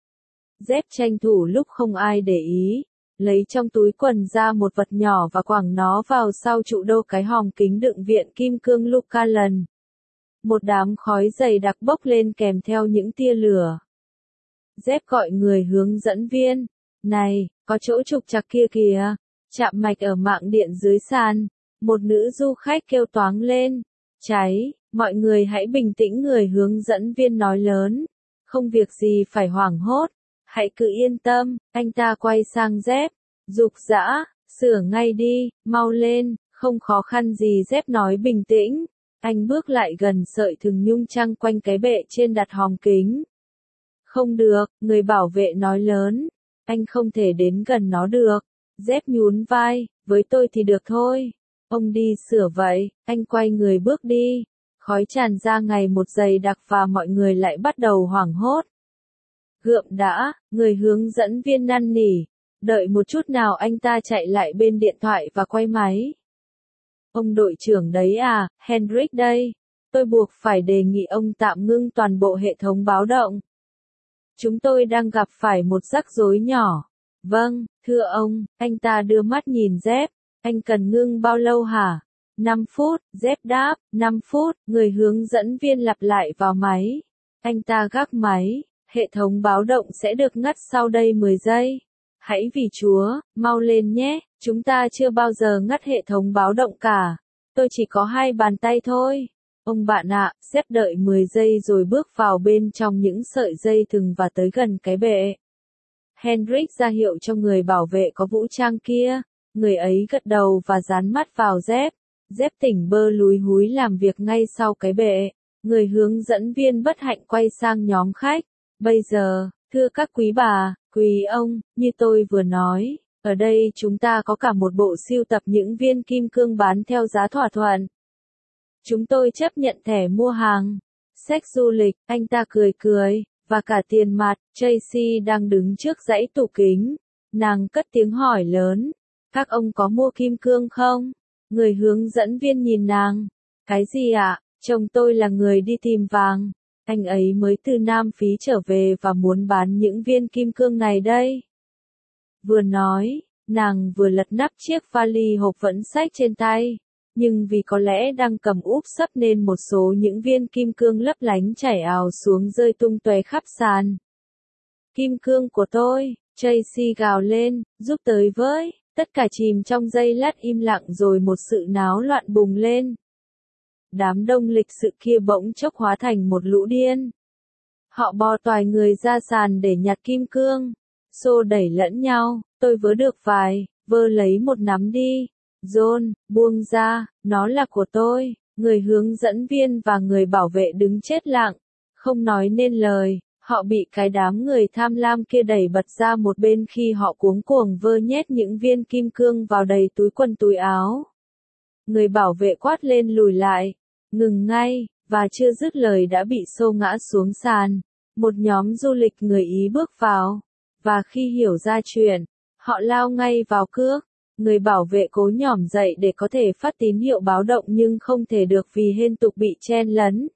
Dép tranh thủ lúc không ai để ý, lấy trong túi quần ra một vật nhỏ và quẳng nó vào sau trụ đô cái hòm kính đựng viện kim cương Lucalan. Một đám khói dày đặc bốc lên kèm theo những tia lửa. Dép gọi người hướng dẫn viên. Này, có chỗ trục trặc kia kìa. Chạm mạch ở mạng điện dưới sàn. Một nữ du khách kêu toáng lên. Cháy, mọi người hãy bình tĩnh, người hướng dẫn viên nói lớn. Không việc gì phải hoảng hốt. Hãy cứ yên tâm. Anh ta quay sang Dép. Dục dã, sửa ngay đi, mau lên, không khó khăn gì. Dép nói bình tĩnh. Anh bước lại gần sợi thừng nhung trăng quanh cái bệ trên đặt hòm kính. Không được, người bảo vệ nói lớn. Anh không thể đến gần nó được. Dép nhún vai, với tôi thì được thôi. Ông đi sửa vậy, anh quay người bước đi. Khói tràn ra ngày một dày đặc và mọi người lại bắt đầu hoảng hốt. Gượm đã, người hướng dẫn viên năn nỉ. Đợi một chút nào, anh ta chạy lại bên điện thoại và quay máy. Ông đội trưởng đấy à, Hendrik đây. tôi buộc phải đề nghị ông tạm ngưng toàn bộ hệ thống báo động. Chúng tôi đang gặp phải một rắc rối nhỏ. Vâng, thưa ông, anh ta đưa mắt nhìn Jeff. Anh cần ngưng bao lâu hả? năm phút, Jeff đáp, năm phút, người hướng dẫn viên lặp lại vào máy. Anh ta gác máy, hệ thống báo động sẽ được ngắt sau đây mười giây. Hãy vì Chúa, mau lên nhé, chúng ta chưa bao giờ ngắt hệ thống báo động cả. Tôi chỉ có hai bàn tay thôi. Ông bạn ạ, Jeff đợi mười giây rồi bước vào bên trong những sợi dây thừng và tới gần cái bệ. Hendrik ra hiệu cho người bảo vệ có vũ trang kia. Người ấy gật đầu và dán mắt vào Jeff. Jeff tỉnh bơ lúi húi làm việc ngay sau cái bệ. Người hướng dẫn viên bất hạnh quay sang nhóm khách. Bây giờ, thưa các quý bà, quý ông, như tôi vừa nói, ở đây chúng ta có cả một bộ sưu tập những viên kim cương bán theo giá thỏa thuận. Chúng tôi chấp nhận thẻ mua hàng, sách du lịch, anh ta cười cười, và cả tiền mặt. Tracy đang đứng trước dãy tủ kính. Nàng cất tiếng hỏi lớn, các ông có mua kim cương không? Người hướng dẫn viên nhìn nàng. Cái gì ạ? Chồng tôi là người đi tìm vàng. Anh ấy mới từ Nam Phi trở về và muốn bán những viên kim cương này đây. Vừa nói, nàng vừa lật nắp chiếc vali hộp vẫn xách trên tay. Nhưng vì có lẽ đang cầm úp sấp nên một số những viên kim cương lấp lánh chảy ào xuống rơi tung tóe khắp sàn. Kim cương của tôi, Tracy gào lên, giúp tới với. Tất cả chìm trong giây lát im lặng rồi một sự náo loạn bùng lên. Đám đông lịch sự kia bỗng chốc hóa thành một lũ điên. Họ bò toài người ra sàn để nhặt kim cương. Xô đẩy lẫn nhau, tôi vớ được vài, vơ lấy một nắm đi. John, buông ra, nó là của tôi. Người hướng dẫn viên và người bảo vệ đứng chết lặng, không nói nên lời. Họ bị cái đám người tham lam kia đẩy bật ra một bên khi họ cuống cuồng vơ nhét những viên kim cương vào đầy túi quần túi áo. Người bảo vệ quát lên lùi lại, ngừng ngay, và chưa dứt lời đã bị xô ngã xuống sàn. Một nhóm du lịch người Ý bước vào, và khi hiểu ra chuyện, họ lao ngay vào cước. Người bảo vệ cố nhỏm dậy để có thể phát tín hiệu báo động nhưng không thể được vì hên tục bị chen lấn.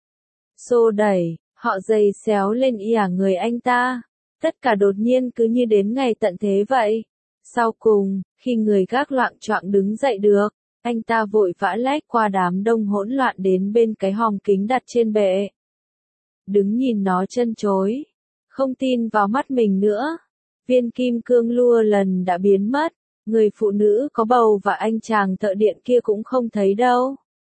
Xô đẩy, họ giày xéo lên ỉa người anh ta. Tất cả đột nhiên cứ như đến ngày tận thế vậy. Sau cùng, khi người gác loạng choạng đứng dậy được, anh ta vội vã lách qua đám đông hỗn loạn đến bên cái hòm kính đặt trên bệ. Đứng nhìn nó chân chối, không tin vào mắt mình nữa. Viên kim cương lua lần đã biến mất. Người phụ nữ có bầu và anh chàng thợ điện kia cũng không thấy đâu.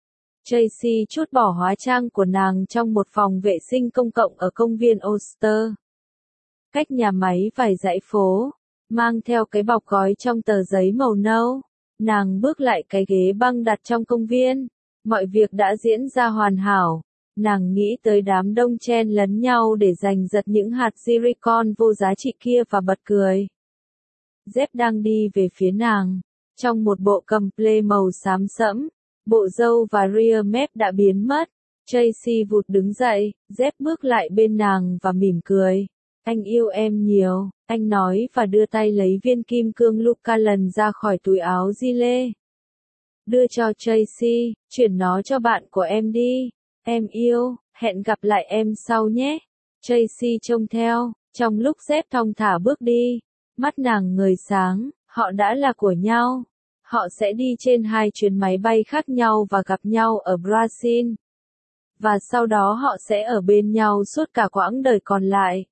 Tracy trút bỏ hóa trang của nàng trong một phòng vệ sinh công cộng ở công viên Oster. Cách nhà máy vài dãy phố, mang theo cái bọc gói trong tờ giấy màu nâu. Nàng bước lại cái ghế băng đặt trong công viên. Mọi việc đã diễn ra hoàn hảo. Nàng nghĩ tới đám đông chen lấn nhau để giành giật những hạt silicon vô giá trị kia và bật cười. Jeff đang đi về phía nàng, trong một bộ comple màu xám sẫm, bộ râu và rear mép đã biến mất. Tracy vụt đứng dậy, Jeff bước lại bên nàng và mỉm cười. Anh yêu em nhiều, anh nói và đưa tay lấy viên kim cương Luca lần ra khỏi túi áo gilet. Đưa cho Tracy, chuyển nó cho bạn của em đi. Em yêu, hẹn gặp lại em sau nhé. Tracy trông theo, trong lúc Jeff thong thả bước đi. Mắt nàng ngời sáng, họ đã là của nhau. Họ sẽ đi trên hai chuyến máy bay khác nhau và gặp nhau ở Brazil. Và sau đó họ sẽ ở bên nhau suốt cả quãng đời còn lại.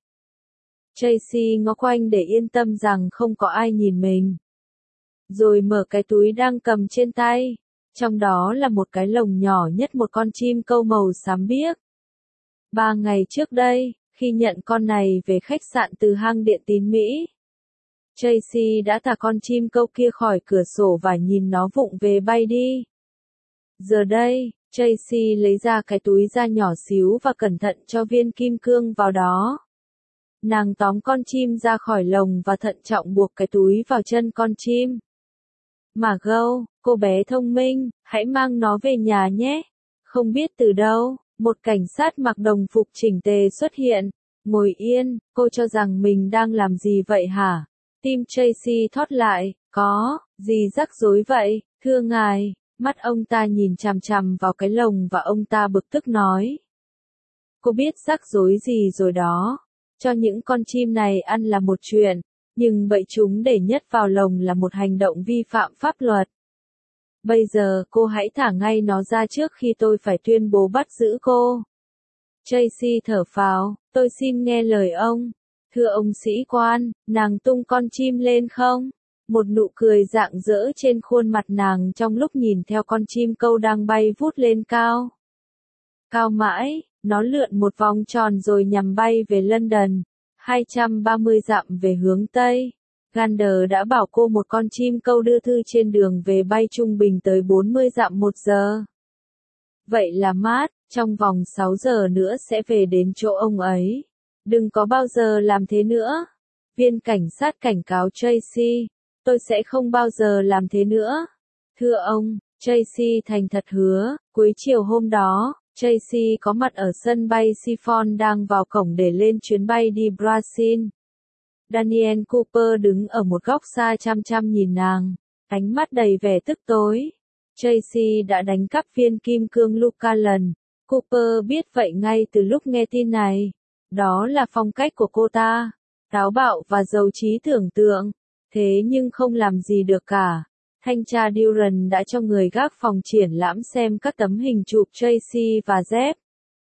Tracy ngó quanh để yên tâm rằng không có ai nhìn mình. Rồi mở cái túi đang cầm trên tay. Trong đó là một cái lồng nhỏ nhất một con chim câu màu xám biếc. Ba ngày trước đây, khi nhận con này về khách sạn từ hang điện tín Mỹ, Tracy đã thả con chim câu kia khỏi cửa sổ và nhìn nó vụng về bay đi. Giờ đây, Tracy lấy ra cái túi da nhỏ xíu và cẩn thận cho viên kim cương vào đó. Nàng tóm con chim ra khỏi lồng và thận trọng buộc cái túi vào chân con chim. Margot, cô bé thông minh, hãy mang nó về nhà nhé. Không biết từ đâu, một cảnh sát mặc đồng phục chỉnh tề xuất hiện. Ngồi yên, cô cho rằng mình đang làm gì vậy hả? Tim Tracy thót lại, có, gì rắc rối vậy, thưa ngài. Mắt ông ta nhìn chằm chằm vào cái lồng và ông ta bực tức nói. Cô biết rắc rối gì rồi đó. Cho những con chim này ăn là một chuyện, nhưng bẫy chúng để nhốt vào lồng là một hành động vi phạm pháp luật. Bây giờ cô hãy thả ngay nó ra trước khi tôi phải tuyên bố bắt giữ cô. Tracy thở phào, tôi xin nghe lời ông. Thưa ông sĩ quan, nàng tung con chim lên không? Một nụ cười rạng rỡ trên khuôn mặt nàng trong lúc nhìn theo con chim câu đang bay vút lên cao. Cao mãi, nó lượn một vòng tròn rồi nhằm bay về London, hai trăm ba mươi dặm về hướng Tây. Gander đã bảo cô một con chim câu đưa thư trên đường về bay trung bình tới bốn mươi dặm một giờ. Vậy là mát, trong vòng sáu giờ nữa sẽ về đến chỗ ông ấy. Đừng có bao giờ làm thế nữa. Viên cảnh sát cảnh cáo Tracy, tôi sẽ không bao giờ làm thế nữa. Thưa ông, Tracy thành thật hứa. Cuối chiều hôm đó, Tracy có mặt ở sân bay Schiphol đang vào cổng để lên chuyến bay đi Brazil. Daniel Cooper đứng ở một góc xa chăm chăm nhìn nàng, ánh mắt đầy vẻ tức tối. Tracy đã đánh cắp viên kim cương Luca lần. Cooper biết vậy ngay từ lúc nghe tin này. Đó là phong cách của cô ta, táo bạo và giàu trí tưởng tượng. Thế nhưng không làm gì được cả. Thanh tra Duran đã cho người gác phòng triển lãm xem các tấm hình chụp Tracy và Jeff.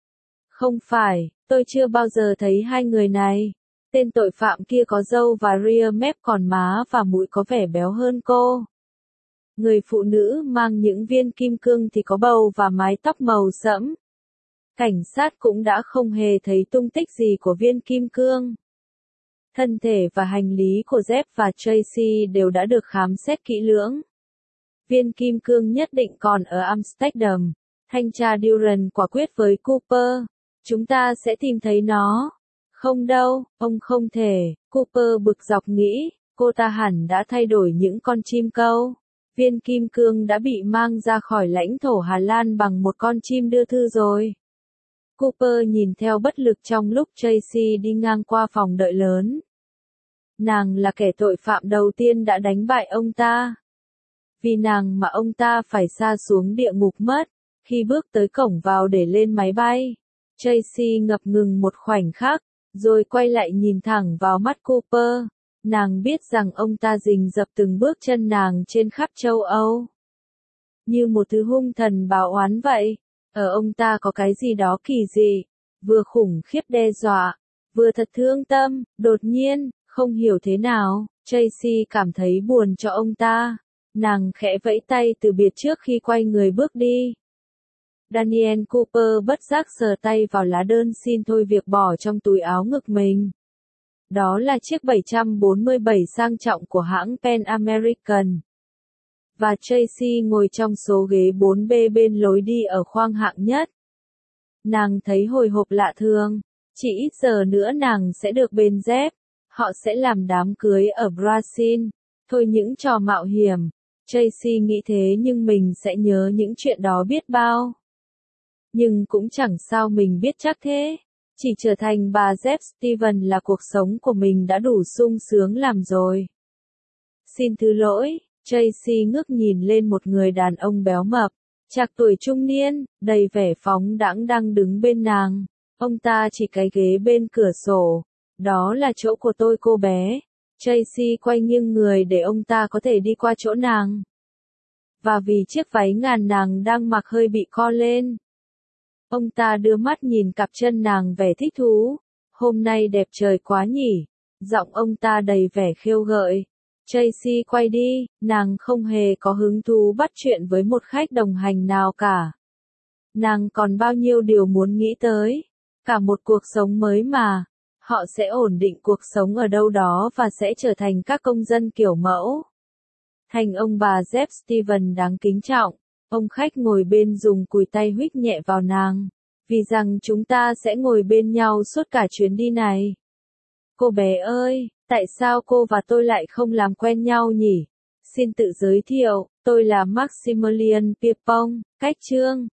Không phải, tôi chưa bao giờ thấy hai người này. Tên tội phạm kia có râu và ria mép còn má và mũi có vẻ béo hơn cô. Người phụ nữ mang những viên kim cương thì có bầu và mái tóc màu sẫm. Cảnh sát cũng đã không hề thấy tung tích gì của viên kim cương. Thân thể và hành lý của Jeff và Tracy đều đã được khám xét kỹ lưỡng. Viên kim cương nhất định còn ở Amsterdam. Thanh tra Duran quả quyết với Cooper. Chúng ta sẽ tìm thấy nó. Không đâu, ông không thể. Cooper bực dọc nghĩ, cô ta hẳn đã thay đổi những con chim câu. Viên kim cương đã bị mang ra khỏi lãnh thổ Hà Lan bằng một con chim đưa thư rồi. Cooper nhìn theo bất lực trong lúc Tracy đi ngang qua phòng đợi lớn. Nàng là kẻ tội phạm đầu tiên đã đánh bại ông ta. Vì nàng mà ông ta phải sa xuống địa ngục mất. Khi bước tới cổng vào để lên máy bay, Tracy ngập ngừng một khoảnh khắc, rồi quay lại nhìn thẳng vào mắt Cooper. Nàng biết rằng ông ta rình rập từng bước chân nàng trên khắp châu Âu. Như một thứ hung thần báo oán vậy. Ở ông ta có cái gì đó kỳ dị, vừa khủng khiếp đe dọa, vừa thật thương tâm. Đột nhiên, không hiểu thế nào, Tracy cảm thấy buồn cho ông ta. Nàng khẽ vẫy tay từ biệt trước khi quay người bước đi. Daniel Cooper bất giác sờ tay vào lá đơn xin thôi việc bỏ trong túi áo ngực mình. Đó là chiếc bảy trăm bốn mươi bảy sang trọng của hãng Pan American. Và Tracy ngồi trong số ghế bốn B bên lối đi ở khoang hạng nhất. Nàng thấy hồi hộp lạ thường. Chỉ ít giờ nữa nàng sẽ được bên Jeff. Họ sẽ làm đám cưới ở Brazil. Thôi những trò mạo hiểm. Tracy nghĩ thế nhưng mình sẽ nhớ những chuyện đó biết bao. Nhưng cũng chẳng sao mình biết chắc thế. Chỉ trở thành bà Jeff Steven là cuộc sống của mình đã đủ sung sướng làm rồi. Xin thứ lỗi, Tracy ngước nhìn lên một người đàn ông béo mập, trạc tuổi trung niên, đầy vẻ phóng đãng đang đứng bên nàng. Ông ta chỉ cái ghế bên cửa sổ. Đó là chỗ của tôi cô bé. Tracy quay nghiêng người để ông ta có thể đi qua chỗ nàng. Và vì chiếc váy ngàn nàng đang mặc hơi bị co lên. Ông ta đưa mắt nhìn cặp chân nàng vẻ thích thú. Hôm nay đẹp trời quá nhỉ. Giọng ông ta đầy vẻ khêu gợi. Tracy quay đi, nàng không hề có hứng thú bắt chuyện với một khách đồng hành nào cả. Nàng còn bao nhiêu điều muốn nghĩ tới. Cả một cuộc sống mới mà. Họ sẽ ổn định cuộc sống ở đâu đó và sẽ trở thành các công dân kiểu mẫu. Thành ông bà Jeff Steven đáng kính trọng. Ông khách ngồi bên dùng cùi tay huých nhẹ vào nàng. Vì rằng chúng ta sẽ ngồi bên nhau suốt cả chuyến đi này. Cô bé ơi, tại sao cô và tôi lại không làm quen nhau nhỉ? Xin tự giới thiệu, tôi là Maximilian Pierpont, cách trương.